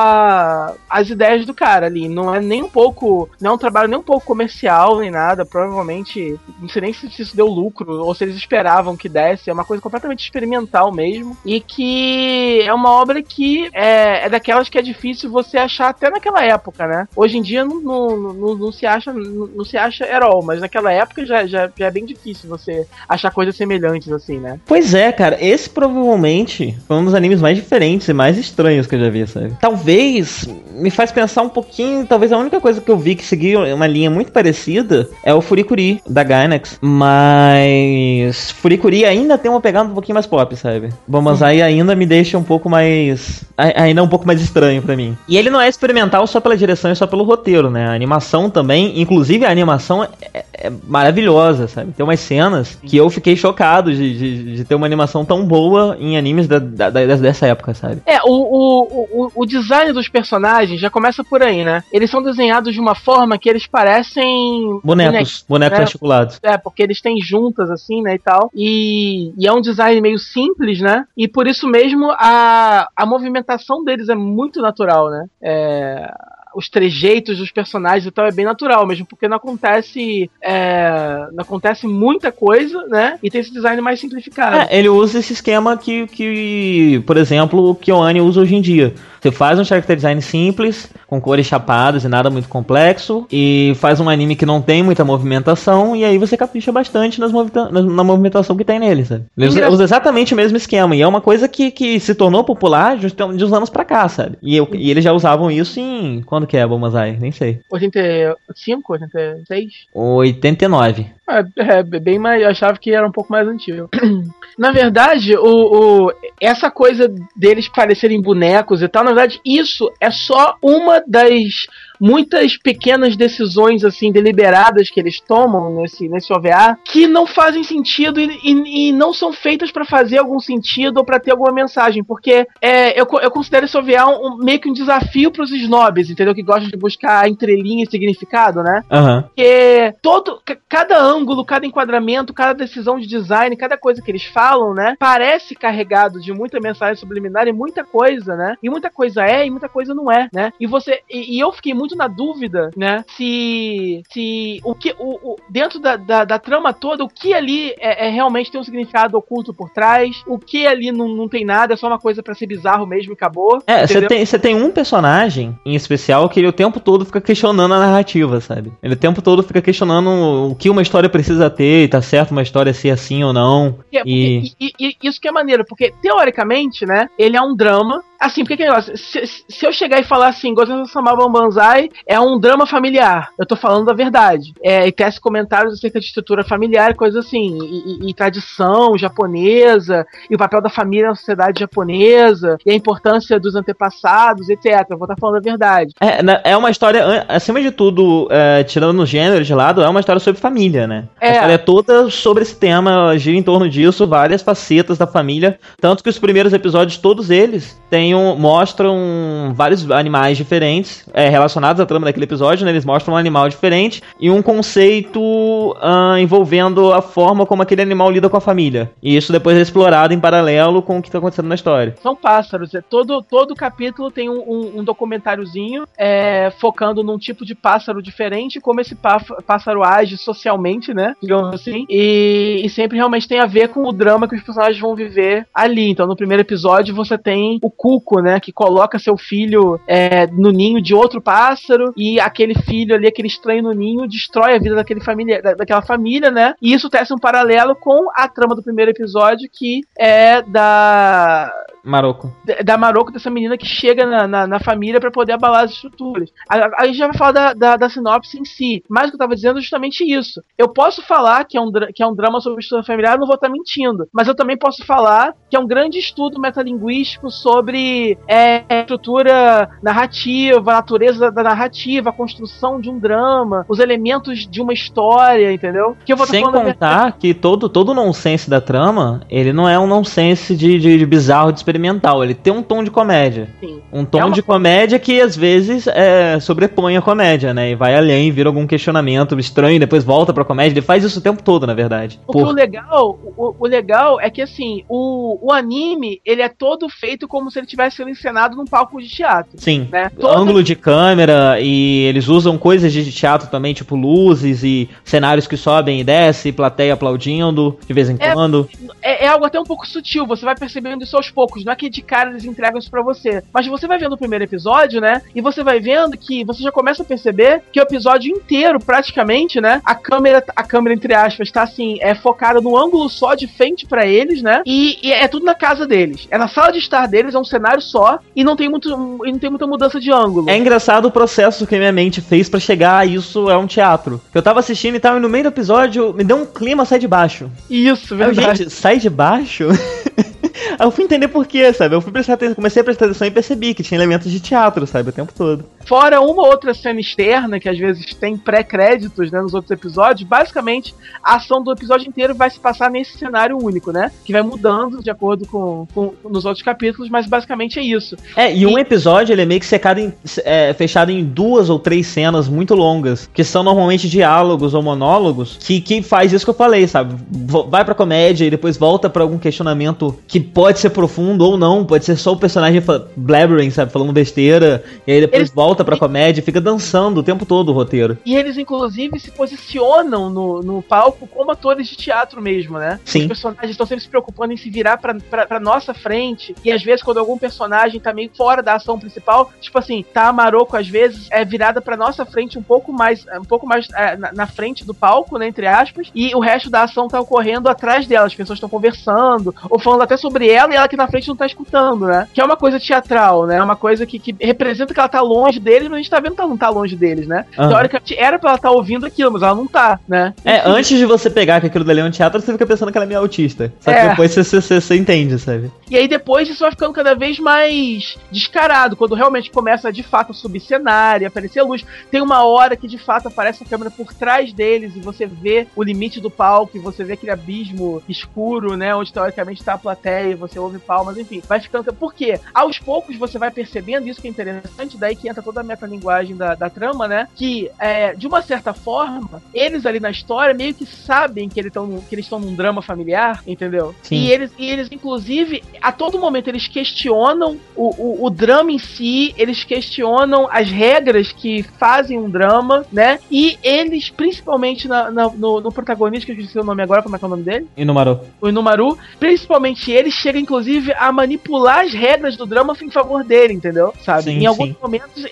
as ideias do cara ali, não é nem um pouco, não é um trabalho nem um pouco comercial, nem nada, provavelmente, não sei nem se isso deu lucro, ou se eles esperavam que desse, é uma coisa completamente experimental mesmo, e que é uma obra que é daquelas que é difícil você achar até naquela época, né? Hoje em dia não se acha at all, mas naquela época já é bem difícil você achar coisas semelhantes assim, né? Pois é, cara, esse provavelmente foi um dos animes mais diferentes e mais estranhos que eu já vi, sabe? Talvez me faz pensar um pouquinho, talvez a única coisa que eu vi que seguia uma linha muito parecida é o Furikuri, da Gainax, mas Furikuri ainda tem uma pegada um pouquinho mais pop, sabe? Bombazai ainda me deixa um pouco mais estranho pra mim. E ele não é experimental só pela direção e só pelo roteiro, né? A animação também, inclusive a animação é maravilhosa, sabe? Tem umas cenas que eu fiquei chocado de ter uma animação tão boa em animes dessa época, sabe? O design dos personagens já começa por aí, né? Eles são desenhados de uma forma que eles parecem bonecos né? Articulados. Porque eles têm juntas assim, né, e tal. E é um design meio simples, né? E por isso mesmo a movimentação deles é muito natural, né? Os trejeitos dos personagens e tal é bem natural, mesmo porque não acontece muita coisa, né? E tem esse design mais simplificado. Ele usa esse esquema que por exemplo, o KyoAni usa hoje em dia. Você faz um character design simples, com cores chapadas e nada muito complexo, e faz um anime que não tem muita movimentação, e aí você capricha bastante na movimentação que tem nele, sabe? Ele usa exatamente o mesmo esquema, e é uma coisa que se tornou popular de uns anos pra cá, sabe? E eles já usavam isso em... Quando que é, Bombazai? Nem sei. 85? 86? 89. Bem mais... Eu achava que era um pouco mais antigo. Na verdade, essa coisa deles parecerem bonecos e tal, na verdade, isso é só uma das muitas pequenas decisões assim deliberadas que eles tomam nesse OVA que não fazem sentido e não são feitas pra fazer algum sentido ou pra ter alguma mensagem, porque eu considero esse OVA meio que um desafio pros snobs, entendeu? Que gostam de buscar entrelinha e significado, né? Porque cada ângulo, cada enquadramento, cada decisão de design, cada coisa que eles falam, né, parece carregado de muita mensagem subliminar e muita coisa, né? E muita coisa e muita coisa não é, né? E eu fiquei muito na dúvida, né, se dentro da trama toda, o que ali realmente tem um significado oculto por trás, o que ali não tem nada, é só uma coisa pra ser bizarro mesmo e acabou. Você tem um personagem em especial que ele o tempo todo fica questionando a narrativa, sabe? Ele o tempo todo fica questionando o que uma história precisa ter, e tá certo uma história ser assim ou não. Isso que é maneiro, porque teoricamente, né, ele é um drama. Assim, porque que negócio? Se eu chegar e falar assim, Ghost in Tsushima Banzai é um drama familiar, eu tô falando da verdade. E tece comentários acerca de estrutura familiar, coisas assim, e tradição japonesa, e o papel da família na sociedade japonesa, e a importância dos antepassados, etc. Eu vou estar falando a verdade. É uma história, acima de tudo, tirando o gênero de lado, é uma história sobre família, né? A história é toda sobre esse tema, gira em torno disso, várias facetas da família, tanto que os primeiros episódios, todos eles, mostram vários animais diferentes relacionados à trama daquele episódio, né? Eles mostram um animal diferente e um conceito envolvendo a forma como aquele animal lida com a família. E isso depois é explorado em paralelo com o que está acontecendo na história. São pássaros. Todo capítulo tem um documentáriozinho focando num tipo de pássaro diferente, como esse pássaro age socialmente, né? Digamos assim. E sempre realmente tem a ver com o drama que os personagens vão viver ali. Então, no primeiro episódio, você tem o Cuco, né? Que coloca seu filho no ninho de outro pássaro, e aquele filho ali, aquele estranho no ninho, destrói a vida daquela família, né? E isso tece um paralelo com a trama do primeiro episódio, que é da Maroko, dessa menina que chega na família pra poder abalar as estruturas. Aí a gente já vai falar da sinopse em si, mas o que eu tava dizendo é justamente isso. Eu posso falar que é um drama sobre estrutura familiar, não vou estar mentindo, mas eu também posso falar que é um grande estudo metalinguístico sobre estrutura narrativa, a natureza da narrativa, a construção de um drama, os elementos de uma história, entendeu? Que eu vou Sem contar que todo o nonsense da trama, ele não é um nonsense de bizarro, de experimental, ele tem um tom de comédia. Sim. Um tom de comédia que às vezes sobrepõe a comédia, né? E vai além, vira algum questionamento estranho, depois volta pra comédia. Ele faz isso o tempo todo, na verdade. Porque o legal é que, assim, o anime, ele é todo feito como se ele tivesse sido encenado num palco de teatro. Sim. Né? Ângulo de câmera, e eles usam coisas de teatro também, tipo luzes e cenários que sobem e descem, plateia aplaudindo de vez em quando. É algo até um pouco sutil, você vai percebendo isso aos poucos, não é que de cara eles entregam isso pra você. Mas você vai vendo o primeiro episódio, né? E você vai vendo que você já começa a perceber que o episódio inteiro, praticamente, né? A câmera, entre aspas, tá assim, focada no ângulo só de frente pra eles, né? E é tudo na casa deles. É na sala de estar deles, é um cenário só, e não tem muita mudança de ângulo. É engraçado o processo que minha mente fez pra chegar a isso é um teatro. Eu tava assistindo e tal, e no meio do episódio me deu um clima, sai de baixo. Isso, verdade. Gente, sai de baixo? Aí eu fui entender por quê, sabe? Eu fui prestar atenção, comecei a prestar atenção e percebi que tinha elementos de teatro, sabe? O tempo todo. Fora uma outra cena externa, que às vezes tem pré-créditos, né, nos outros episódios, basicamente a ação do episódio inteiro vai se passar nesse cenário único, né? Que vai mudando de acordo com nos outros capítulos, mas basicamente é isso. E um episódio, ele é meio que fechado em 2 ou 3 cenas muito longas, que são normalmente diálogos ou monólogos, que faz isso que eu falei, sabe? Vai pra comédia e depois volta pra algum questionamento que pode ser profundo ou não, pode ser só o personagem blabbering, sabe? Falando besteira, e aí depois volta pra comédia e fica dançando o tempo todo o roteiro. E eles, inclusive, se posicionam no palco como atores de teatro mesmo, né? Sim. Os personagens estão sempre se preocupando em se virar pra nossa frente, e às vezes quando algum personagem tá meio fora da ação principal, tipo assim, tá a Maroko às vezes virada pra nossa frente um pouco mais na frente do palco, né, entre aspas, e o resto da ação tá ocorrendo atrás dela, as pessoas estão conversando, ou falando até sobre ela, e ela aqui na frente não tá escutando, né? Que é uma coisa teatral, né? É uma coisa que representa que ela tá longe deles, mas a gente tá vendo que ela não tá longe deles, né? Uhum. Teoricamente era pra ela estar ouvindo aquilo, mas ela não tá, né? Antes de você pegar que aquilo dali é um teatro, você fica pensando que ela é meio autista. Só que depois você entende, sabe? E aí depois isso vai ficando cada vez mais descarado, quando realmente começa de fato a subir cenário, aparecer luz. Tem uma hora que de fato aparece a câmera por trás deles e você vê o limite do palco, e você vê aquele abismo escuro, né? Onde teoricamente tá a plateia, você ouve palmas, enfim. Vai ficando... Por quê? Aos poucos você vai percebendo, isso que é interessante, daí que entra toda a metalinguagem da trama, né? Que, de uma certa forma, eles ali na história meio que sabem que eles estão num drama familiar, entendeu? Sim. E eles, inclusive, a todo momento eles questionam o drama em si, eles questionam as regras que fazem um drama, né? E eles, principalmente no protagonista, que eu esqueci o nome agora, como é que é o nome dele? O Inumaru. Principalmente ele chega, inclusive, a manipular as regras do drama em favor dele, entendeu? Sabe? Sim, em alguns momentos,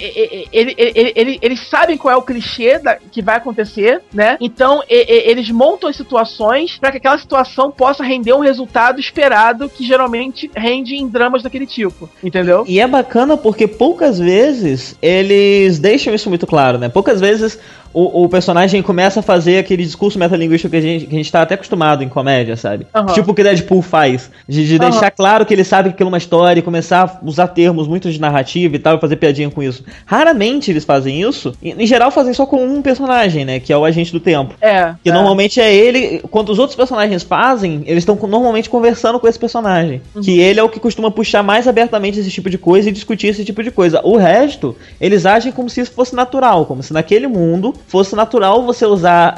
eles sabem qual é o clichê que vai acontecer, né? Então, eles montam as situações para que aquela situação possa render um resultado esperado, que geralmente rende em dramas daquele tipo, entendeu? E é bacana porque poucas vezes eles deixam isso muito claro, né? Poucas vezes o personagem começa a fazer aquele discurso metalinguístico que a gente tá até acostumado em comédia, sabe? Uhum. Tipo o que Deadpool faz, de deixar claro que ele sabe que aquilo é uma história e começar a usar termos muito de narrativa e tal, e fazer piadinha com isso. Raramente eles fazem isso. Em geral fazem só com um personagem, né? Que é o Agente do Tempo. Que normalmente é ele. Quando os outros personagens fazem, eles estão normalmente conversando com esse personagem. Que ele é o que costuma puxar mais abertamente esse tipo de coisa e discutir esse tipo de coisa. O resto, eles agem como se isso fosse natural. Como se naquele mundo fosse natural você usar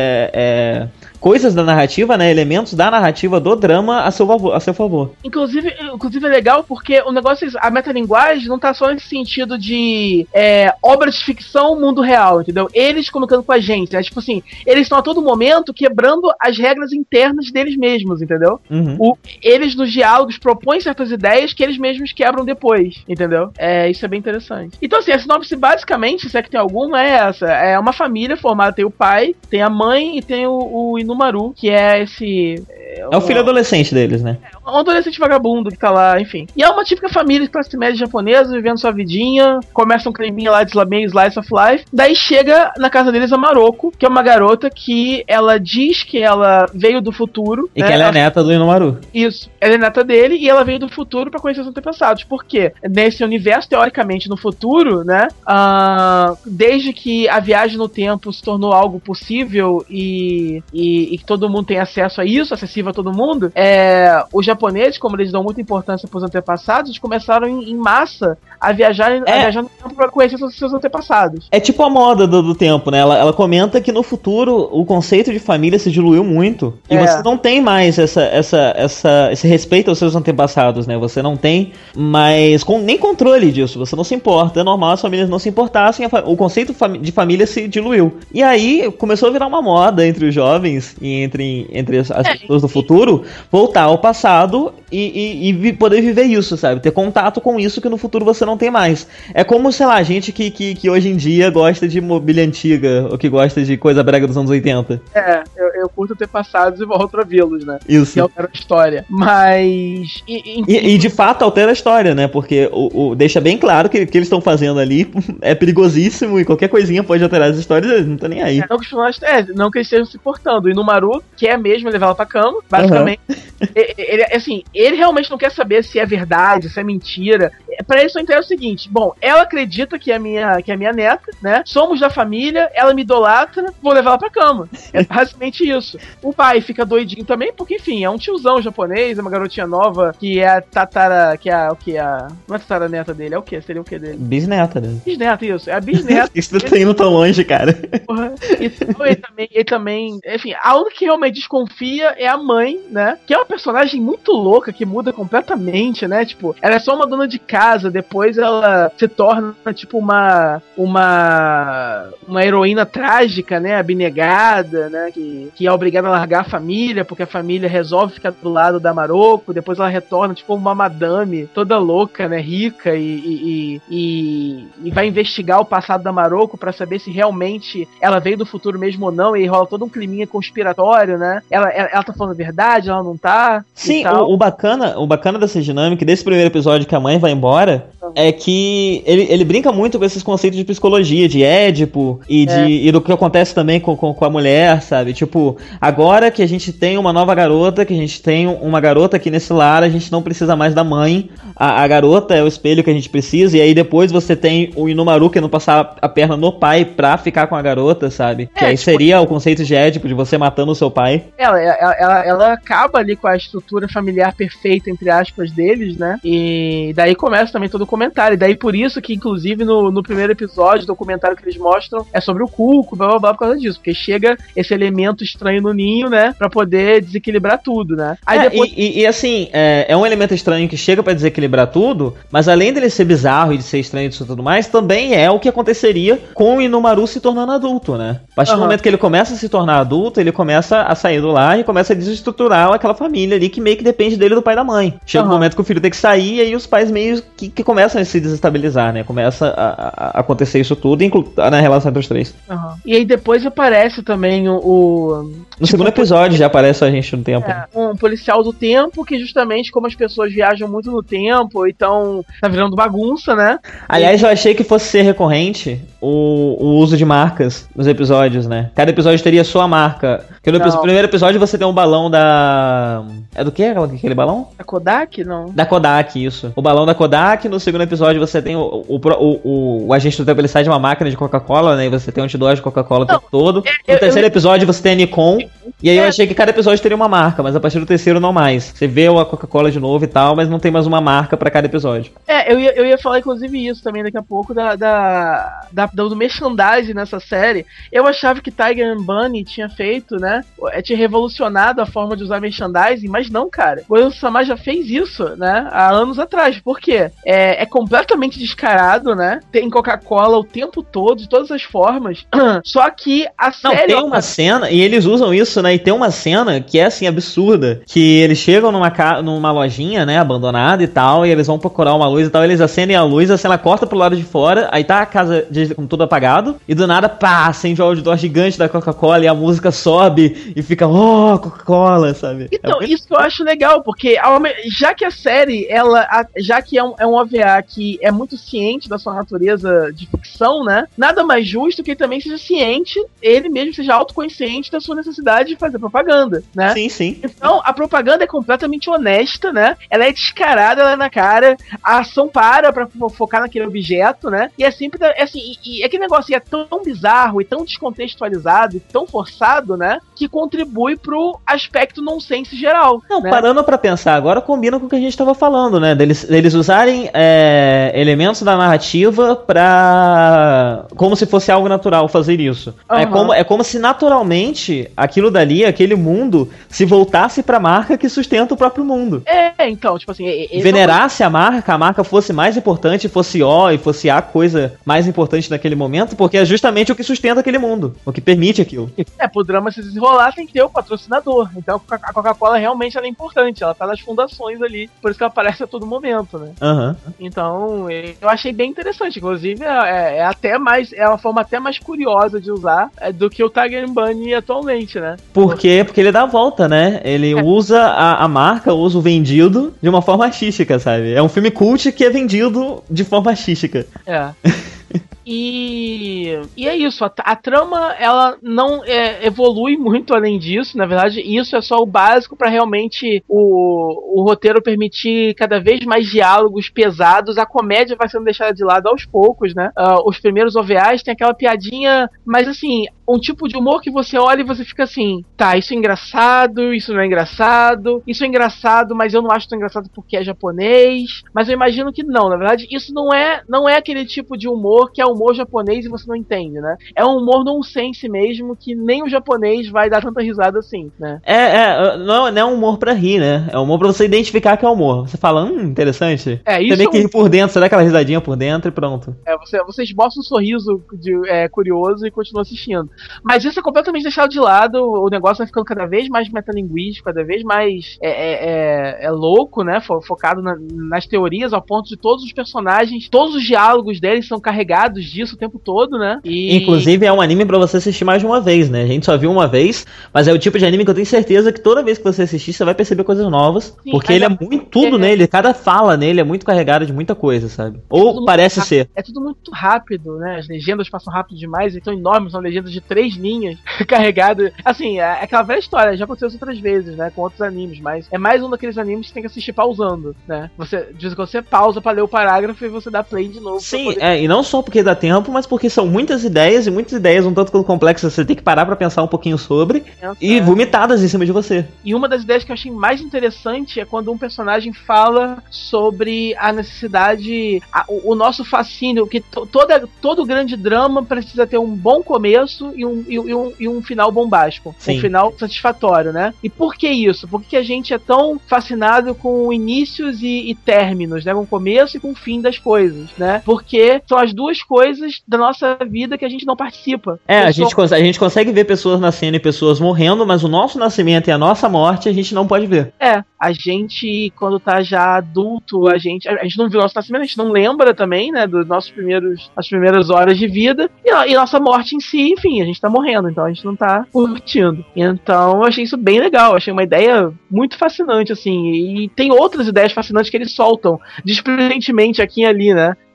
coisas da narrativa, né? Elementos da narrativa do drama a seu favor. Inclusive é legal porque o negócio, a metalinguagem não tá só nesse sentido de obra de ficção, mundo real, entendeu? Eles comunicando com a gente, né? Tipo assim, eles estão a todo momento quebrando as regras internas deles mesmos, entendeu? Eles nos diálogos propõem certas ideias que eles mesmos quebram depois, entendeu? Isso é bem interessante. Então assim, a sinopse basicamente, se é que tem alguma, é essa. É uma família formada, tem o pai, tem a mãe e tem o Inumaru, que é esse... É o filho adolescente deles, né? Um adolescente vagabundo que tá lá, enfim. E é uma típica família de classe média japonesa, vivendo sua vidinha, começa um creminho lá de meio slice of life. Daí chega na casa deles a Maroko, que é uma garota que ela diz que ela veio do futuro. E que ela é neta do Inumaru. Isso. Ela é neta dele e ela veio do futuro pra conhecer os antepassados. Por quê? Nesse universo, teoricamente, no futuro, né? Desde que a viagem no tempo se tornou algo possível e que todo mundo tem acesso a isso, acessível a todo mundo, os japoneses, como eles dão muita importância pros antepassados, eles começaram em massa a viajar no tempo pra conhecer seus antepassados. É tipo a moda do tempo, né? Ela comenta que no futuro o conceito de família se diluiu muito e você não tem mais esse respeito aos seus antepassados, né? Você não tem mais nem controle disso, você não se importa. É normal as famílias não se importassem, o conceito de família se diluiu. E aí começou a virar uma moda entre os jovens e entre as pessoas do futuro, voltar ao passado e poder viver isso, sabe? Ter contato com isso que no futuro você não tem mais. É como, sei lá, gente que hoje em dia gosta de mobília antiga, ou que gosta de coisa brega dos anos 80. Eu curto ter passados e volto a vê-los, né? Isso. Que altera a história. Mas... E de fato altera a história, né? Porque deixa bem claro que o que eles estão fazendo ali é perigosíssimo e qualquer coisinha pode alterar as histórias, eles não estão nem aí. Não que eles estejam se importando. E no Maru, que é mesmo levar ela pra cama, basicamente. Ele realmente não quer saber se é verdade, se é mentira. Pra ele só interessa o seguinte: bom, ela acredita que é minha neta, né? Somos da família, ela me idolatra, vou levar ela pra cama. É basicamente isso. O pai fica doidinho também, porque enfim, é um tiozão japonês, é uma garotinha nova que é a tatara, que é o que? Não é tatara neta dele, é o que? Seria o que dele? Bisneta dele. Bisneta, isso. É a bisneta. Isso não tá indo tão longe, cara. Porra. Ele também, enfim, a única que realmente desconfia é a mãe, né? Que é uma personagem muito louca, que muda completamente, né? Tipo, ela é só uma dona de casa, depois ela se torna, tipo, uma heroína trágica, né? Abnegada, né? Que é obrigada a largar a família, porque a família resolve ficar do lado da Maroko, depois ela retorna, tipo, uma madame toda louca, né? Rica e vai investigar o passado da Maroko pra saber se realmente ela veio do futuro mesmo ou não, e rola todo um climinha conspiratório, né? Ela tá falando a verdade, ela não tá. Sim, o bacana dessa dinâmica, desse primeiro episódio que a mãe vai embora, é que ele brinca muito com esses conceitos de psicologia, de Édipo e do que acontece também com a mulher, sabe? Tipo, agora que a gente tem uma nova garota, que a gente tem uma garota aqui nesse lar, a gente não precisa mais da mãe, a garota é o espelho que a gente precisa, e aí depois você tem o Inumaru querendo passar a perna no pai pra ficar com a garota, sabe? Que aí seria o conceito de Édipo, de você matando o seu pai. Ela acaba ali com a estrutura familiar perfeita, entre aspas, deles, né? E daí começa também todo o comentário. E daí por isso que, inclusive, no primeiro episódio, o documentário que eles mostram é sobre o Cuco, blá blá blá, por causa disso. Porque chega esse elemento estranho no ninho, né? Pra poder desequilibrar tudo, né? Aí depois... assim, é um elemento estranho que chega pra desequilibrar tudo, mas além dele ser bizarro e de ser estranho e tudo mais, também é o que aconteceria com o Inumaru se tornando adulto, né? A partir do momento que ele começa a se tornar adulto, ele começa a sair do lar e começa a desestruturar aquela família ali que meio que depende dele e do pai e da mãe. Chega um momento que o filho tem que sair e aí os pais meio que começam a se desestabilizar, né? Começa a acontecer isso tudo, na relação entre os três. E aí depois aparece também no segundo episódio já aparece a gente no tempo. Um policial do tempo que justamente como as pessoas viajam muito no tempo, então tá virando bagunça, né? Aliás, eu achei que fosse ser recorrente o uso de marcas nos episódios, né? Cada episódio teria sua marca. Porque no primeiro episódio você tem um balão da... É do que aquele balão? Da Kodak? Não. Da Kodak, isso. O balão da Kodak. No segundo episódio você tem o agente do tempo, ele sai de uma máquina de Coca-Cola, né? E você tem um outdoor de Coca-Cola o tempo todo. No terceiro episódio você tem a Nikon. E aí eu achei que cada episódio teria uma marca, mas a partir do terceiro não mais. Você vê a Coca-Cola de novo e tal, mas não tem mais uma marca pra cada episódio. Eu ia falar inclusive isso também daqui a pouco, do merchandising nessa série. Eu achava que Tiger and Bunny tinha feito, né? Tinha revolucionado a forma de usar merchandising, mas não, cara. O Gojo-sama já fez isso, né? Há anos atrás. Por quê? É completamente descarado, né? Tem Coca-Cola o tempo todo, de todas as formas. Só que a série... Não, tem uma cena, e eles usam isso, né? E tem uma cena que é, assim, absurda. Que eles chegam numa lojinha, né? Abandonada e tal, e eles vão procurar uma luz e tal. Eles acendem a luz, a cena corta pro lado de fora, aí tá a casa com tudo apagado, e do nada, pá, acende o outdoor gigante da Coca-Cola e a música sobe e fica, Coca-Cola, sabe? Então, isso que eu acho legal, porque já que a série, já que é um OVA que é muito ciente da sua natureza de ficção, né? Nada mais justo que ele também seja ciente, ele mesmo seja autoconsciente da sua necessidade de fazer propaganda, né? Sim, sim. Então, a propaganda é completamente honesta, né? Ela é descarada, ela é na cara, a ação pra focar naquele objeto, né? E é sempre, assim, e aquele negócio é tão bizarro e tão descontextualizado e tão forçado, né? Que contribui pro aspecto nonsense geral. Não, né? Parando pra pensar agora, combina com o que a gente tava falando, né? Deles usarem elementos da narrativa pra... como se fosse algo natural fazer isso. Uhum. É como se naturalmente aquilo dali, aquele mundo, se voltasse pra marca que sustenta o próprio mundo. Então, tipo assim... Venerasse a marca fosse mais importante, fosse e fosse a coisa mais importante naquele momento, porque é justamente o que sustenta aquele mundo, o que permite aquilo. Pro drama se desenrolar tem que ter o patrocinador. Então a Coca-Cola realmente ela é importante, ela tá nas fundações ali, por isso que ela aparece a todo momento, né? Uhum. Então, eu achei bem interessante, inclusive é até mais, é uma forma até mais curiosa de usar do que o Tiger and Bunny atualmente, né? Por quê? Porque ele dá a volta, né? Ele usa a marca, usa o vendido de uma forma artística, sabe? É um filme cult que é vendido de forma artística. E é isso, a trama ela não evolui muito além disso, na verdade isso é só o básico para realmente o roteiro permitir cada vez mais diálogos pesados, a comédia vai sendo deixada de lado aos poucos, né? Os primeiros OVAs tem aquela piadinha, mas assim, um tipo de humor que você olha e você fica assim, tá, isso é engraçado, isso não é engraçado, isso é engraçado, mas eu não acho tão engraçado porque é japonês, mas eu imagino que não, na verdade isso não é aquele tipo de humor que é humor japonês e você não entende, né? É um humor nonsense mesmo, que nem o japonês vai dar tanta risada assim, né? Não é um humor pra rir, né? É um humor pra você identificar que é humor. Você fala, interessante. Isso você meio que ri por dentro, você dá aquela risadinha por dentro e pronto. Você esboça um sorriso curioso e continua assistindo. Mas isso é completamente deixado de lado, o negócio vai ficando cada vez mais metalinguístico, cada vez mais louco, né? Focado nas teorias, ao ponto de todos os personagens, todos os diálogos deles são carregados disso o tempo todo, né? Inclusive é um anime pra você assistir mais de uma vez, né? A gente só viu uma vez, mas é o tipo de anime que eu tenho certeza que toda vez que você assistir, você vai perceber coisas novas. Sim, porque ele é muito tudo nele, cada fala nele é muito carregada de muita coisa, sabe? Ou parece ser. É tudo muito rápido, né? As legendas passam rápido demais e são enormes, são legendas de 3 linhas carregadas. Assim, é aquela velha história, já aconteceu outras vezes, né? Com outros animes, mas é mais um daqueles animes que você tem que assistir pausando, né? Você pausa pra ler o parágrafo e você dá play de novo. Sim, e não só porque dá tempo, mas porque são muitas ideias um tanto quanto complexas, você tem que parar pra pensar um pouquinho sobre e vomitadas em cima de você. E uma das ideias que eu achei mais interessante é quando um personagem sobre a necessidade, o nosso fascínio, que todo grande drama precisa ter um bom começo e um final bombástico. Sim. Um final satisfatório, né? E por que isso? Por que a gente é tão fascinado com inícios e términos, né? Com o começo e com o fim das coisas, né? Porque são as duas coisas da nossa vida que a gente não participa. A gente consegue ver pessoas nascendo e pessoas morrendo, mas o nosso nascimento e a nossa morte a gente não pode ver. A gente, quando tá já adulto, a gente não viu nosso nascimento, a gente não lembra também, né, dos nossos as primeiras horas de vida, e nossa morte em si, enfim, a gente tá morrendo, então a gente não tá curtindo. Então eu achei isso bem legal, achei uma ideia muito fascinante, assim, e tem outras ideias fascinantes que eles soltam, desprendentemente aqui e ali, né,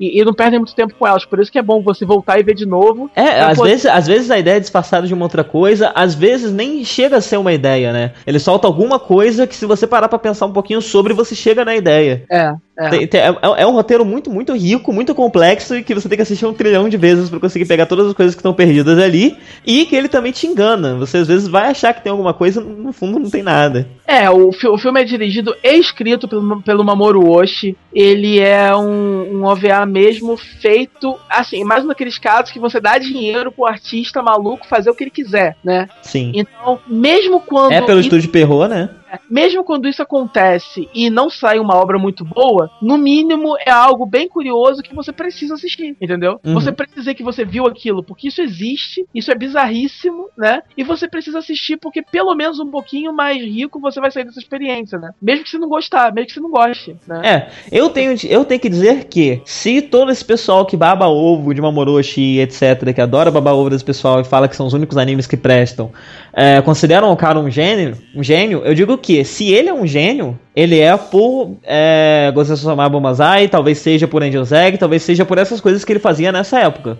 E não perdem muito tempo com elas, por isso que é bom você voltar e ver de novo. Às vezes a ideia é disfarçada de uma outra coisa, às vezes nem chega a ser uma ideia, né? Ele solta alguma coisa que se você parar pra pensar um pouquinho sobre, você chega na ideia. É um roteiro muito, muito rico, muito complexo e que você tem que assistir 1 trilhão de vezes pra conseguir pegar todas as coisas que estão perdidas ali, e que ele também te engana. Você às vezes vai achar que tem alguma coisa, no fundo não tem nada. O filme é dirigido e escrito pelo Mamoru Oshii. Ele é um OVA mesmo feito, assim, mais naqueles casos que você dá dinheiro pro artista maluco fazer o que ele quiser, né? Sim. Então, mesmo quando... É pelo estúdio Perrot, né? Mesmo quando isso acontece e não sai uma obra muito boa, no mínimo é algo bem curioso que você precisa assistir, entendeu? Você precisa dizer que você viu aquilo, porque isso existe, isso é bizarríssimo, né? E você precisa assistir porque pelo menos um pouquinho mais rico você vai sair dessa experiência, né? Mesmo que você não gostar, mesmo que você não goste, né? Eu tenho que dizer que se todo esse pessoal que baba ovo de Mamoru Oshii, etc., que adora babar ovo desse pessoal e fala que são os únicos animes que prestam, consideram o cara um gênio, eu digo que se ele é um gênio, ele é por Gosei Bomazai, talvez seja por Angel Egg, talvez seja por essas coisas que ele fazia nessa época.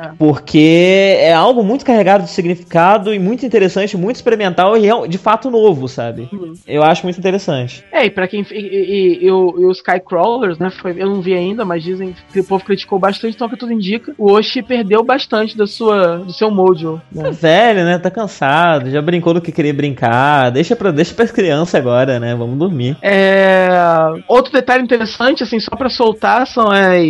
Porque é algo muito carregado de significado e muito interessante, muito experimental e de fato novo, sabe? Eu acho muito interessante. E pra quem... E os Skycrawlers, né? Eu não vi ainda, mas dizem que o povo criticou bastante, então que tudo indica. O Oshii perdeu bastante do seu mojo. Né? Tá velho, né? Tá cansado, já brincou do que queria brincar. Deixa pras crianças agora, né? Vamos dormir. Outro detalhe interessante, assim, só pra soltar, são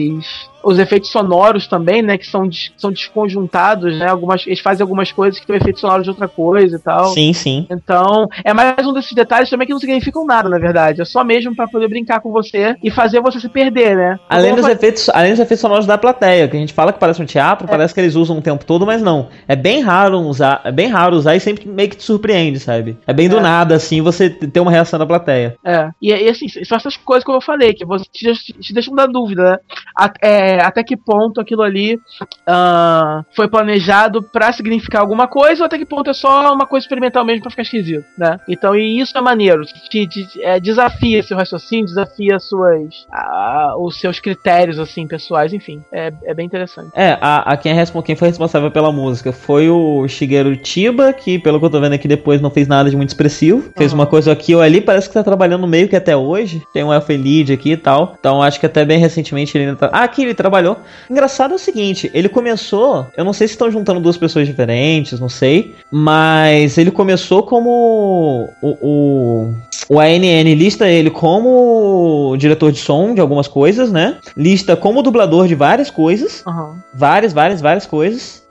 os efeitos sonoros também, né, que são desconjuntados, né, eles fazem algumas coisas que tem efeitos sonoros de outra coisa e tal. Sim. Então, é mais um desses detalhes também que não significam nada, na verdade. É só mesmo pra poder brincar com você e fazer você se perder, né? Além dos efeitos sonoros da plateia, que a gente fala que parece um teatro, parece que eles usam o tempo todo, mas não. É bem raro usar e sempre meio que te surpreende, sabe? É bem do nada, assim, você ter uma reação da plateia. E assim, são essas coisas que eu falei, que você te deixam na dúvida, né? Até que ponto aquilo ali foi planejado pra significar alguma coisa, ou até que ponto é só uma coisa experimental mesmo pra ficar esquisito, né? Então, e isso é maneiro, desafia seu raciocínio, desafia os seus critérios, assim, pessoais, enfim, é bem interessante. Quem foi responsável pela música foi o Shigeru Chiba, que pelo que eu tô vendo aqui depois não fez nada de muito expressivo, fez uma coisa aqui ou ali, parece que tá trabalhando meio que até hoje, tem um Elfen Lied aqui e tal, então acho que até bem recentemente ele ainda tá... aqui ele trabalhou. Engraçado é o seguinte, ele começou, eu não sei se estão juntando duas pessoas diferentes, não sei, mas ele começou como o ANN lista ele como diretor de som de algumas coisas, né? Lista como dublador de várias coisas, várias coisas.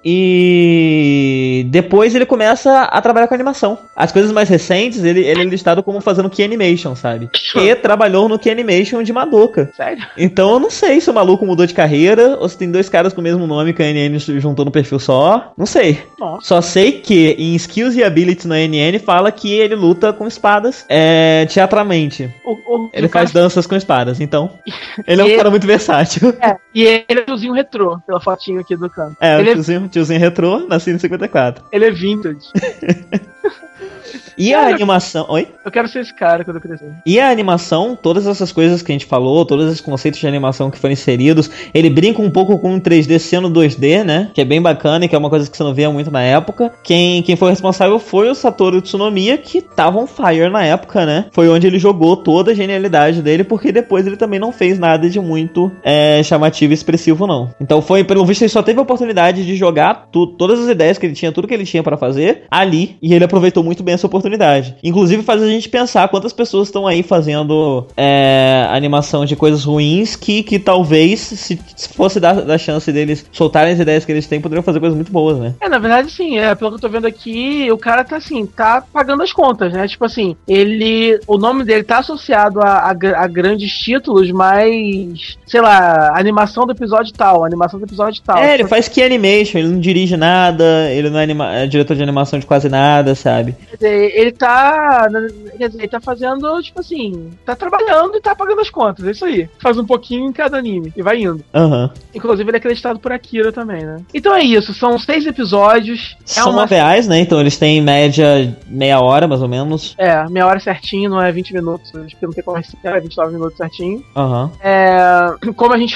E depois ele começa a trabalhar com animação. As coisas mais recentes, ele é listado como fazendo Key Animation, sabe? E trabalhou no Key Animation de Madoka. Sério? Então eu não sei se o maluco mudou de carreira ou se tem dois caras com o mesmo nome que a ANN juntou no perfil só. Não sei. Nossa. Só sei que em Skills e Abilities na ANN fala que ele luta com espadas teatralmente. Ele faz danças com espadas, então ele é um cara muito versátil. E ele é o tiozinho retrô, pela fotinho aqui do canto. O tiozinho retrô, nascido em 54. Ele é vintage. E a animação... Oi? Eu quero ser esse cara quando eu crescer. E a animação, todas essas coisas que a gente falou, todos esses conceitos de animação que foram inseridos, ele brinca um pouco com o 3D sendo 2D, né? Que é bem bacana e que é uma coisa que você não via muito na época. Quem foi responsável foi o Satoru Tsunomiya, que tava on fire na época, né? Foi onde ele jogou toda a genialidade dele, porque depois ele também não fez nada de muito chamativo e expressivo, não. Então pelo visto, ele só teve a oportunidade de jogar todas as ideias que ele tinha, tudo que ele tinha pra fazer ali, e ele aproveitou muito bem essa oportunidade. Inclusive faz a gente pensar quantas pessoas estão aí fazendo animação de coisas ruins que talvez, se fosse dar chance deles soltarem as ideias que eles têm, poderiam fazer coisas muito boas, né? Na verdade, sim, pelo que eu tô vendo aqui, o cara tá assim, tá pagando as contas, né? Tipo assim, o nome dele tá associado a grandes títulos, mas, sei lá, animação do episódio tal. Ele faz Key Animation, ele não dirige nada, ele não é diretor de animação de quase nada, sabe? Ele tá fazendo, tipo assim, tá trabalhando e tá pagando as contas, é isso aí. Faz um pouquinho em cada anime e vai indo. Inclusive ele é acreditado por Akira também, né? Então é isso, são 6 episódios. São reais, né? Então eles têm em média meia hora, mais ou menos. Meia hora certinho, não é 20 minutos, porque não tem como é 29 minutos certinho. Uhum. Como a gente falou,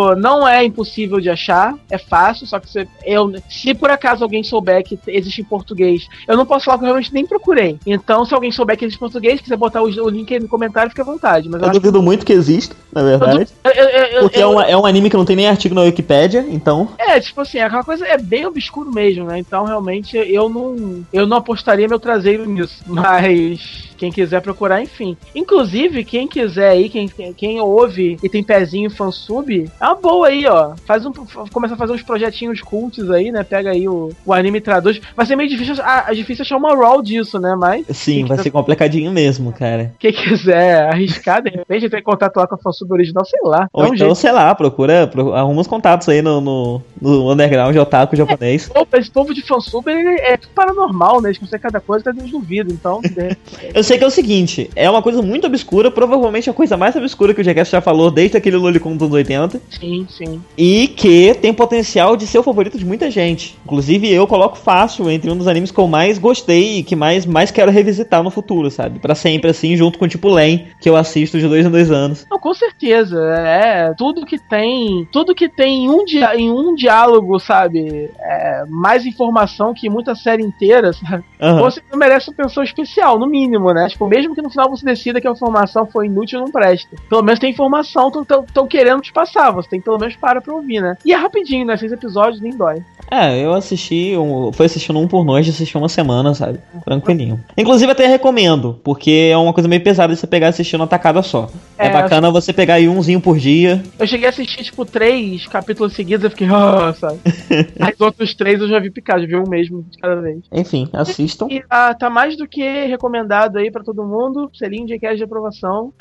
falou, não é impossível de achar, é fácil, só que se por acaso alguém souber que existe em português, eu não posso falar que eu realmente nem procurei. Então, se alguém souber que existe em português, quiser botar o link aí no comentário, fica à vontade. Mas eu duvido muito que exista, na verdade. Porque é um anime que não tem nem artigo na Wikipédia, então... tipo assim, aquela coisa é bem obscuro mesmo, né? Então, realmente, eu não apostaria meu traseiro nisso. Mas... quem quiser procurar, enfim. Inclusive, quem quiser aí, quem ouve e tem pezinho fansub, é uma boa aí, ó. Começa a fazer uns projetinhos cultos aí, né? Pega aí o anime e traduz. Vai ser meio difícil achar uma raw disso, né? Mas... sim, vai ser complicadinho mesmo, cara. Quem quiser arriscar, de repente, entrar em contato lá com a fansub original, sei lá. Ou então, sei lá, arruma os contatos aí no underground otaku japonês. Esse povo de fansub, ele é tudo paranormal, né? Eles conseguem cada coisa, até Deus duvida, então... Eu sei que é o seguinte, é uma coisa muito obscura, provavelmente a coisa mais obscura que o Jackass já falou desde aquele Lolicon dos 80. Sim, sim. E que tem potencial de ser o favorito de muita gente. Inclusive eu coloco fácil entre um dos animes que eu mais gostei e que mais quero revisitar no futuro, sabe? Pra sempre, assim, junto com tipo Len, que eu assisto de 2 em 2 anos. Não, com certeza. Tudo que tem em um diálogo, sabe? Mais informação que muita série inteira, sabe? Uhum. Você merece uma pensão especial, no mínimo, né? Tipo, mesmo que no final você decida que a informação foi inútil, não presta. Pelo menos tem informação, estão querendo te passar. Você tem que pelo menos parar pra ouvir, né? E é rapidinho, né? 6 episódios, nem dói. Eu assisti, foi assistindo um por noite, assisti uma semana, sabe? Tranquilinho. Inclusive até recomendo, porque é uma coisa meio pesada de você pegar e assistir numa tacada só. É bacana você pegar aí umzinho por dia. Eu cheguei a assistir, tipo, 3 capítulos seguidos, eu fiquei, sabe? Os outros 3 eu já vi picado, já vi um mesmo de cada vez. Enfim, assistam. E tá mais do que recomendado aí pra todo mundo, selinho de cast de aprovação.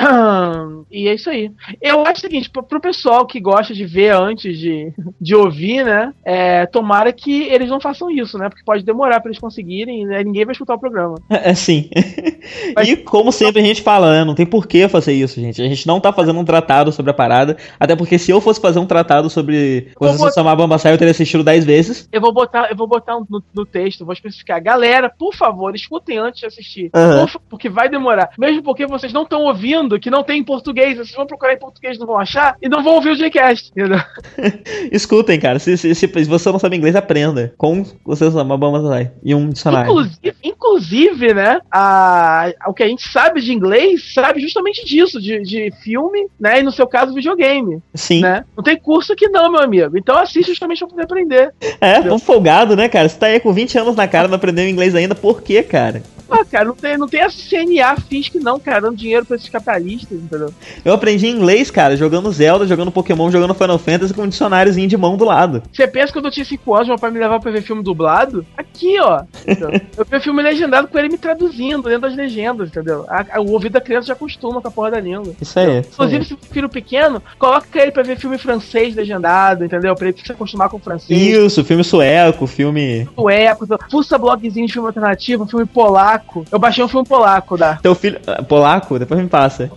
E é isso aí. Eu acho o seguinte, pro pessoal que gosta de ver antes de ouvir, né? Tomara que eles não façam isso, né? Porque pode demorar pra eles conseguirem, né? Ninguém vai escutar o programa. Sim. E como sempre a gente fala, né? Não tem por que fazer isso, gente. A gente não tá fazendo um tratado sobre a parada, até porque se eu fosse fazer um tratado sobre Kozetsu Sama Bambasai, eu teria assistido 10 vezes. Eu vou botar no texto, vou especificar. Galera, por favor, escutem antes de assistir. Porque vai demorar. Mesmo porque vocês não estão ouvindo, que não tem em português. Vocês vão procurar em português, não vão achar, e não vão ouvir o Jcast. Escutem, cara. Se você não sabe inglês, aprenda com Kozetsu Sama Bambasai e um dicionário. Inclusive, né, o que a gente sabe de inglês, sabe justamente disso, de filme, né, e no seu caso, videogame. Sim. Né? Não tem curso que não, meu amigo. Então assiste justamente pra poder aprender. Um folgado, né, cara? Você tá aí com 20 anos na cara, não aprendeu inglês ainda, por quê, cara? Cara, não tem a CNA fins que não, cara, dando dinheiro pra esses capitalistas, entendeu? Eu aprendi inglês, cara, jogando Zelda, jogando Pokémon, jogando Final Fantasy com um dicionáriozinho de mão do lado. Você pensa que quando eu tinha 5 anos, meu pai me levava pra ver filme dublado? Aqui, ó. Eu vi filme legendado com ele me traduzindo dentro das legendas, entendeu? O ouvido da criança já acostuma com a porra da língua. Isso aí. Inclusive, se o filho pequeno, coloca ele pra ver filme francês legendado, entendeu? Pra ele se acostumar com o francês. Isso, filme sueco, fuça blogzinho de filme alternativo, filme polaco. Eu baixei um filme polaco, Teu filho... Polaco? Depois me passa.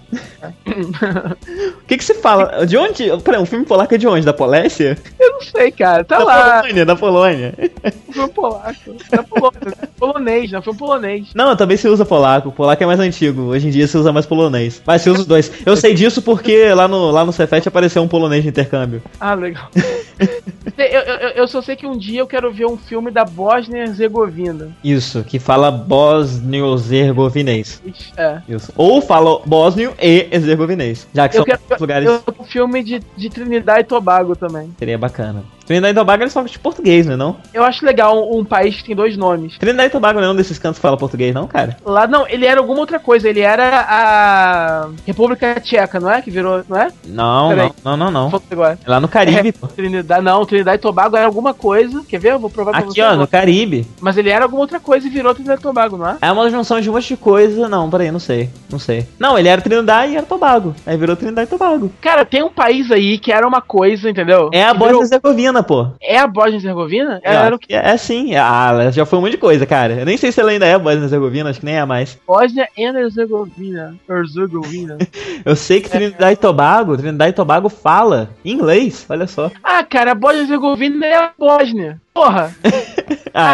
O que se fala? De onde? Peraí, um filme polaco é de onde? Da Polécia? Eu não sei, cara. Tá lá. Da Polônia. Um filme polaco. Da Polônia. Polonês, não. Filme polonês. Não, também se usa polaco. Polaco é mais antigo. Hoje em dia se usa mais polonês. Mas se usa os dois. Eu sei disso porque lá no Cefet apareceu um polonês de intercâmbio. Ah, legal. Eu só sei que um dia eu quero ver um filme da Bósnia-Herzegovina. Isso, que fala bósnio-herzegovinês. Isso. Ou fala bósnio e herzegovinês. Já que são lugares... Eu quero um filme de Trinidad e Tobago também. Seria bacana. Trinidad e Tobago eles falam de português, né, não? Eu acho legal um país que tem 2 nomes. Trinidad e Tobago não é um desses cantos que fala português, não, cara? Lá não, ele era alguma outra coisa. Ele era a República Tcheca, não é? Que virou, não é? Não. É lá no Caribe, pô. Trinidad e Tobago era alguma coisa. Quer ver? Eu vou provar pra você. Aqui, ó, no Caribe. Mas ele era alguma outra coisa e virou Trinidad e Tobago, não é? É uma junção de um monte de coisa. Não, peraí, não sei. Não, ele era Trinidad e era Tobago. Aí virou Trinidad e Tobago. Cara, tem um país aí que era uma coisa, entendeu? É a Bósnia-Herzegovina, pô. É a Bósnia-Herzegovina? Era o que? Sim. Ela já foi um monte de coisa, cara. Eu nem sei se ela ainda é Bósnia-Herzegovina, acho que nem é mais. Bósnia-Herzegovina. Eu sei que Trinidad e Tobago fala inglês, olha só. Ah, cara, a Bósnia-Herzegovina é a Bósnia. Porra!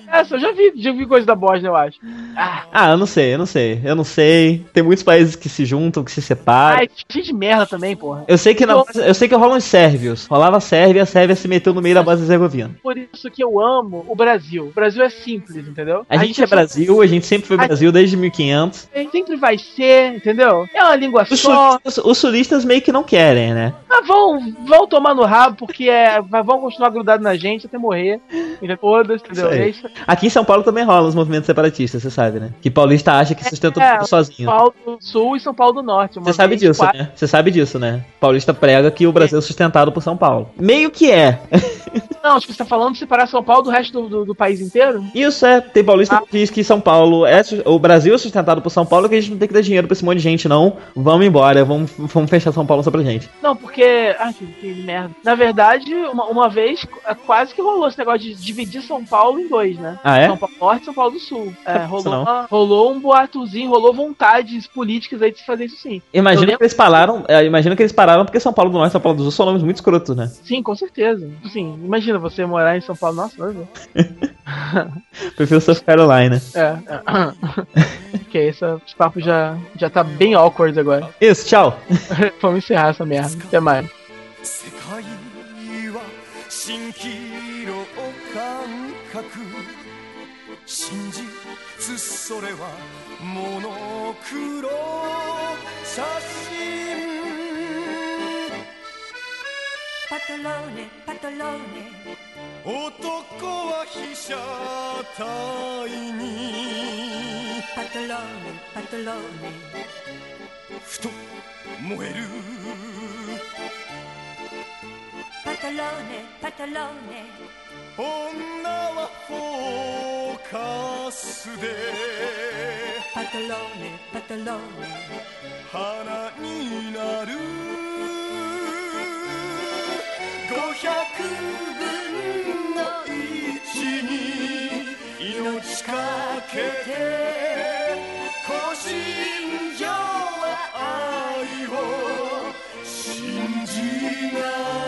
Essa, eu já vi coisa da Bósnia, eu acho. Eu não sei. Tem muitos países que se juntam, que se separam. Cheio de merda também, porra. Eu sei que rolam os sérvios. Rolava a Sérvia se meteu no meio da Bósnia e Herzegovina. Por isso que eu amo o Brasil. O Brasil é simples, entendeu? A gente é Brasil, a gente sempre foi Brasil desde 1500. Sempre vai ser, entendeu? É uma língua só. Os sulistas meio que não querem, né? Mas vão tomar no rabo, porque vão continuar grudados na gente até morrer. Todas, entendeu? Aqui em São Paulo também rolam os movimentos separatistas, você sabe, né? Que paulista acha que sustenta tudo sozinho. São Paulo do Sul e São Paulo do Norte. Você sabe disso, né? Você sabe disso, né? Paulista prega que o Brasil é sustentado por São Paulo. Meio que é. Não, tipo, você tá falando de separar São Paulo do resto do país inteiro? Isso tem paulista que diz que São Paulo o Brasil é sustentado por São Paulo, que a gente não tem que dar dinheiro pra esse monte de gente, não. Vamos embora, vamos fechar São Paulo só pra gente. Não, porque... que merda. Na verdade, uma vez, quase que rolou esse negócio de dividir São Paulo em dois, né? Ah, é? São Paulo Norte e São Paulo do Sul. Rolou um boatozinho, rolou vontades políticas aí de se fazer isso sim. Imagina que eles pararam porque São Paulo do Norte e São Paulo do Sul são nomes muito escrotos, né? Sim, com certeza. Sim, imagina você morar em São Paulo. Nossa, Prefiro South Carolina. Ok, esse papo já tá bem awkward agora. Isso, tchau. Vamos encerrar essa merda. Até mais. それはモノクロ写真パトローネパトローネ男は被写体にパトローネパトローネふと燃えるパトローネパトローネ女はフォーカスでパトローネパトローネ花になる500分の1に命かけて更新上は愛を信じない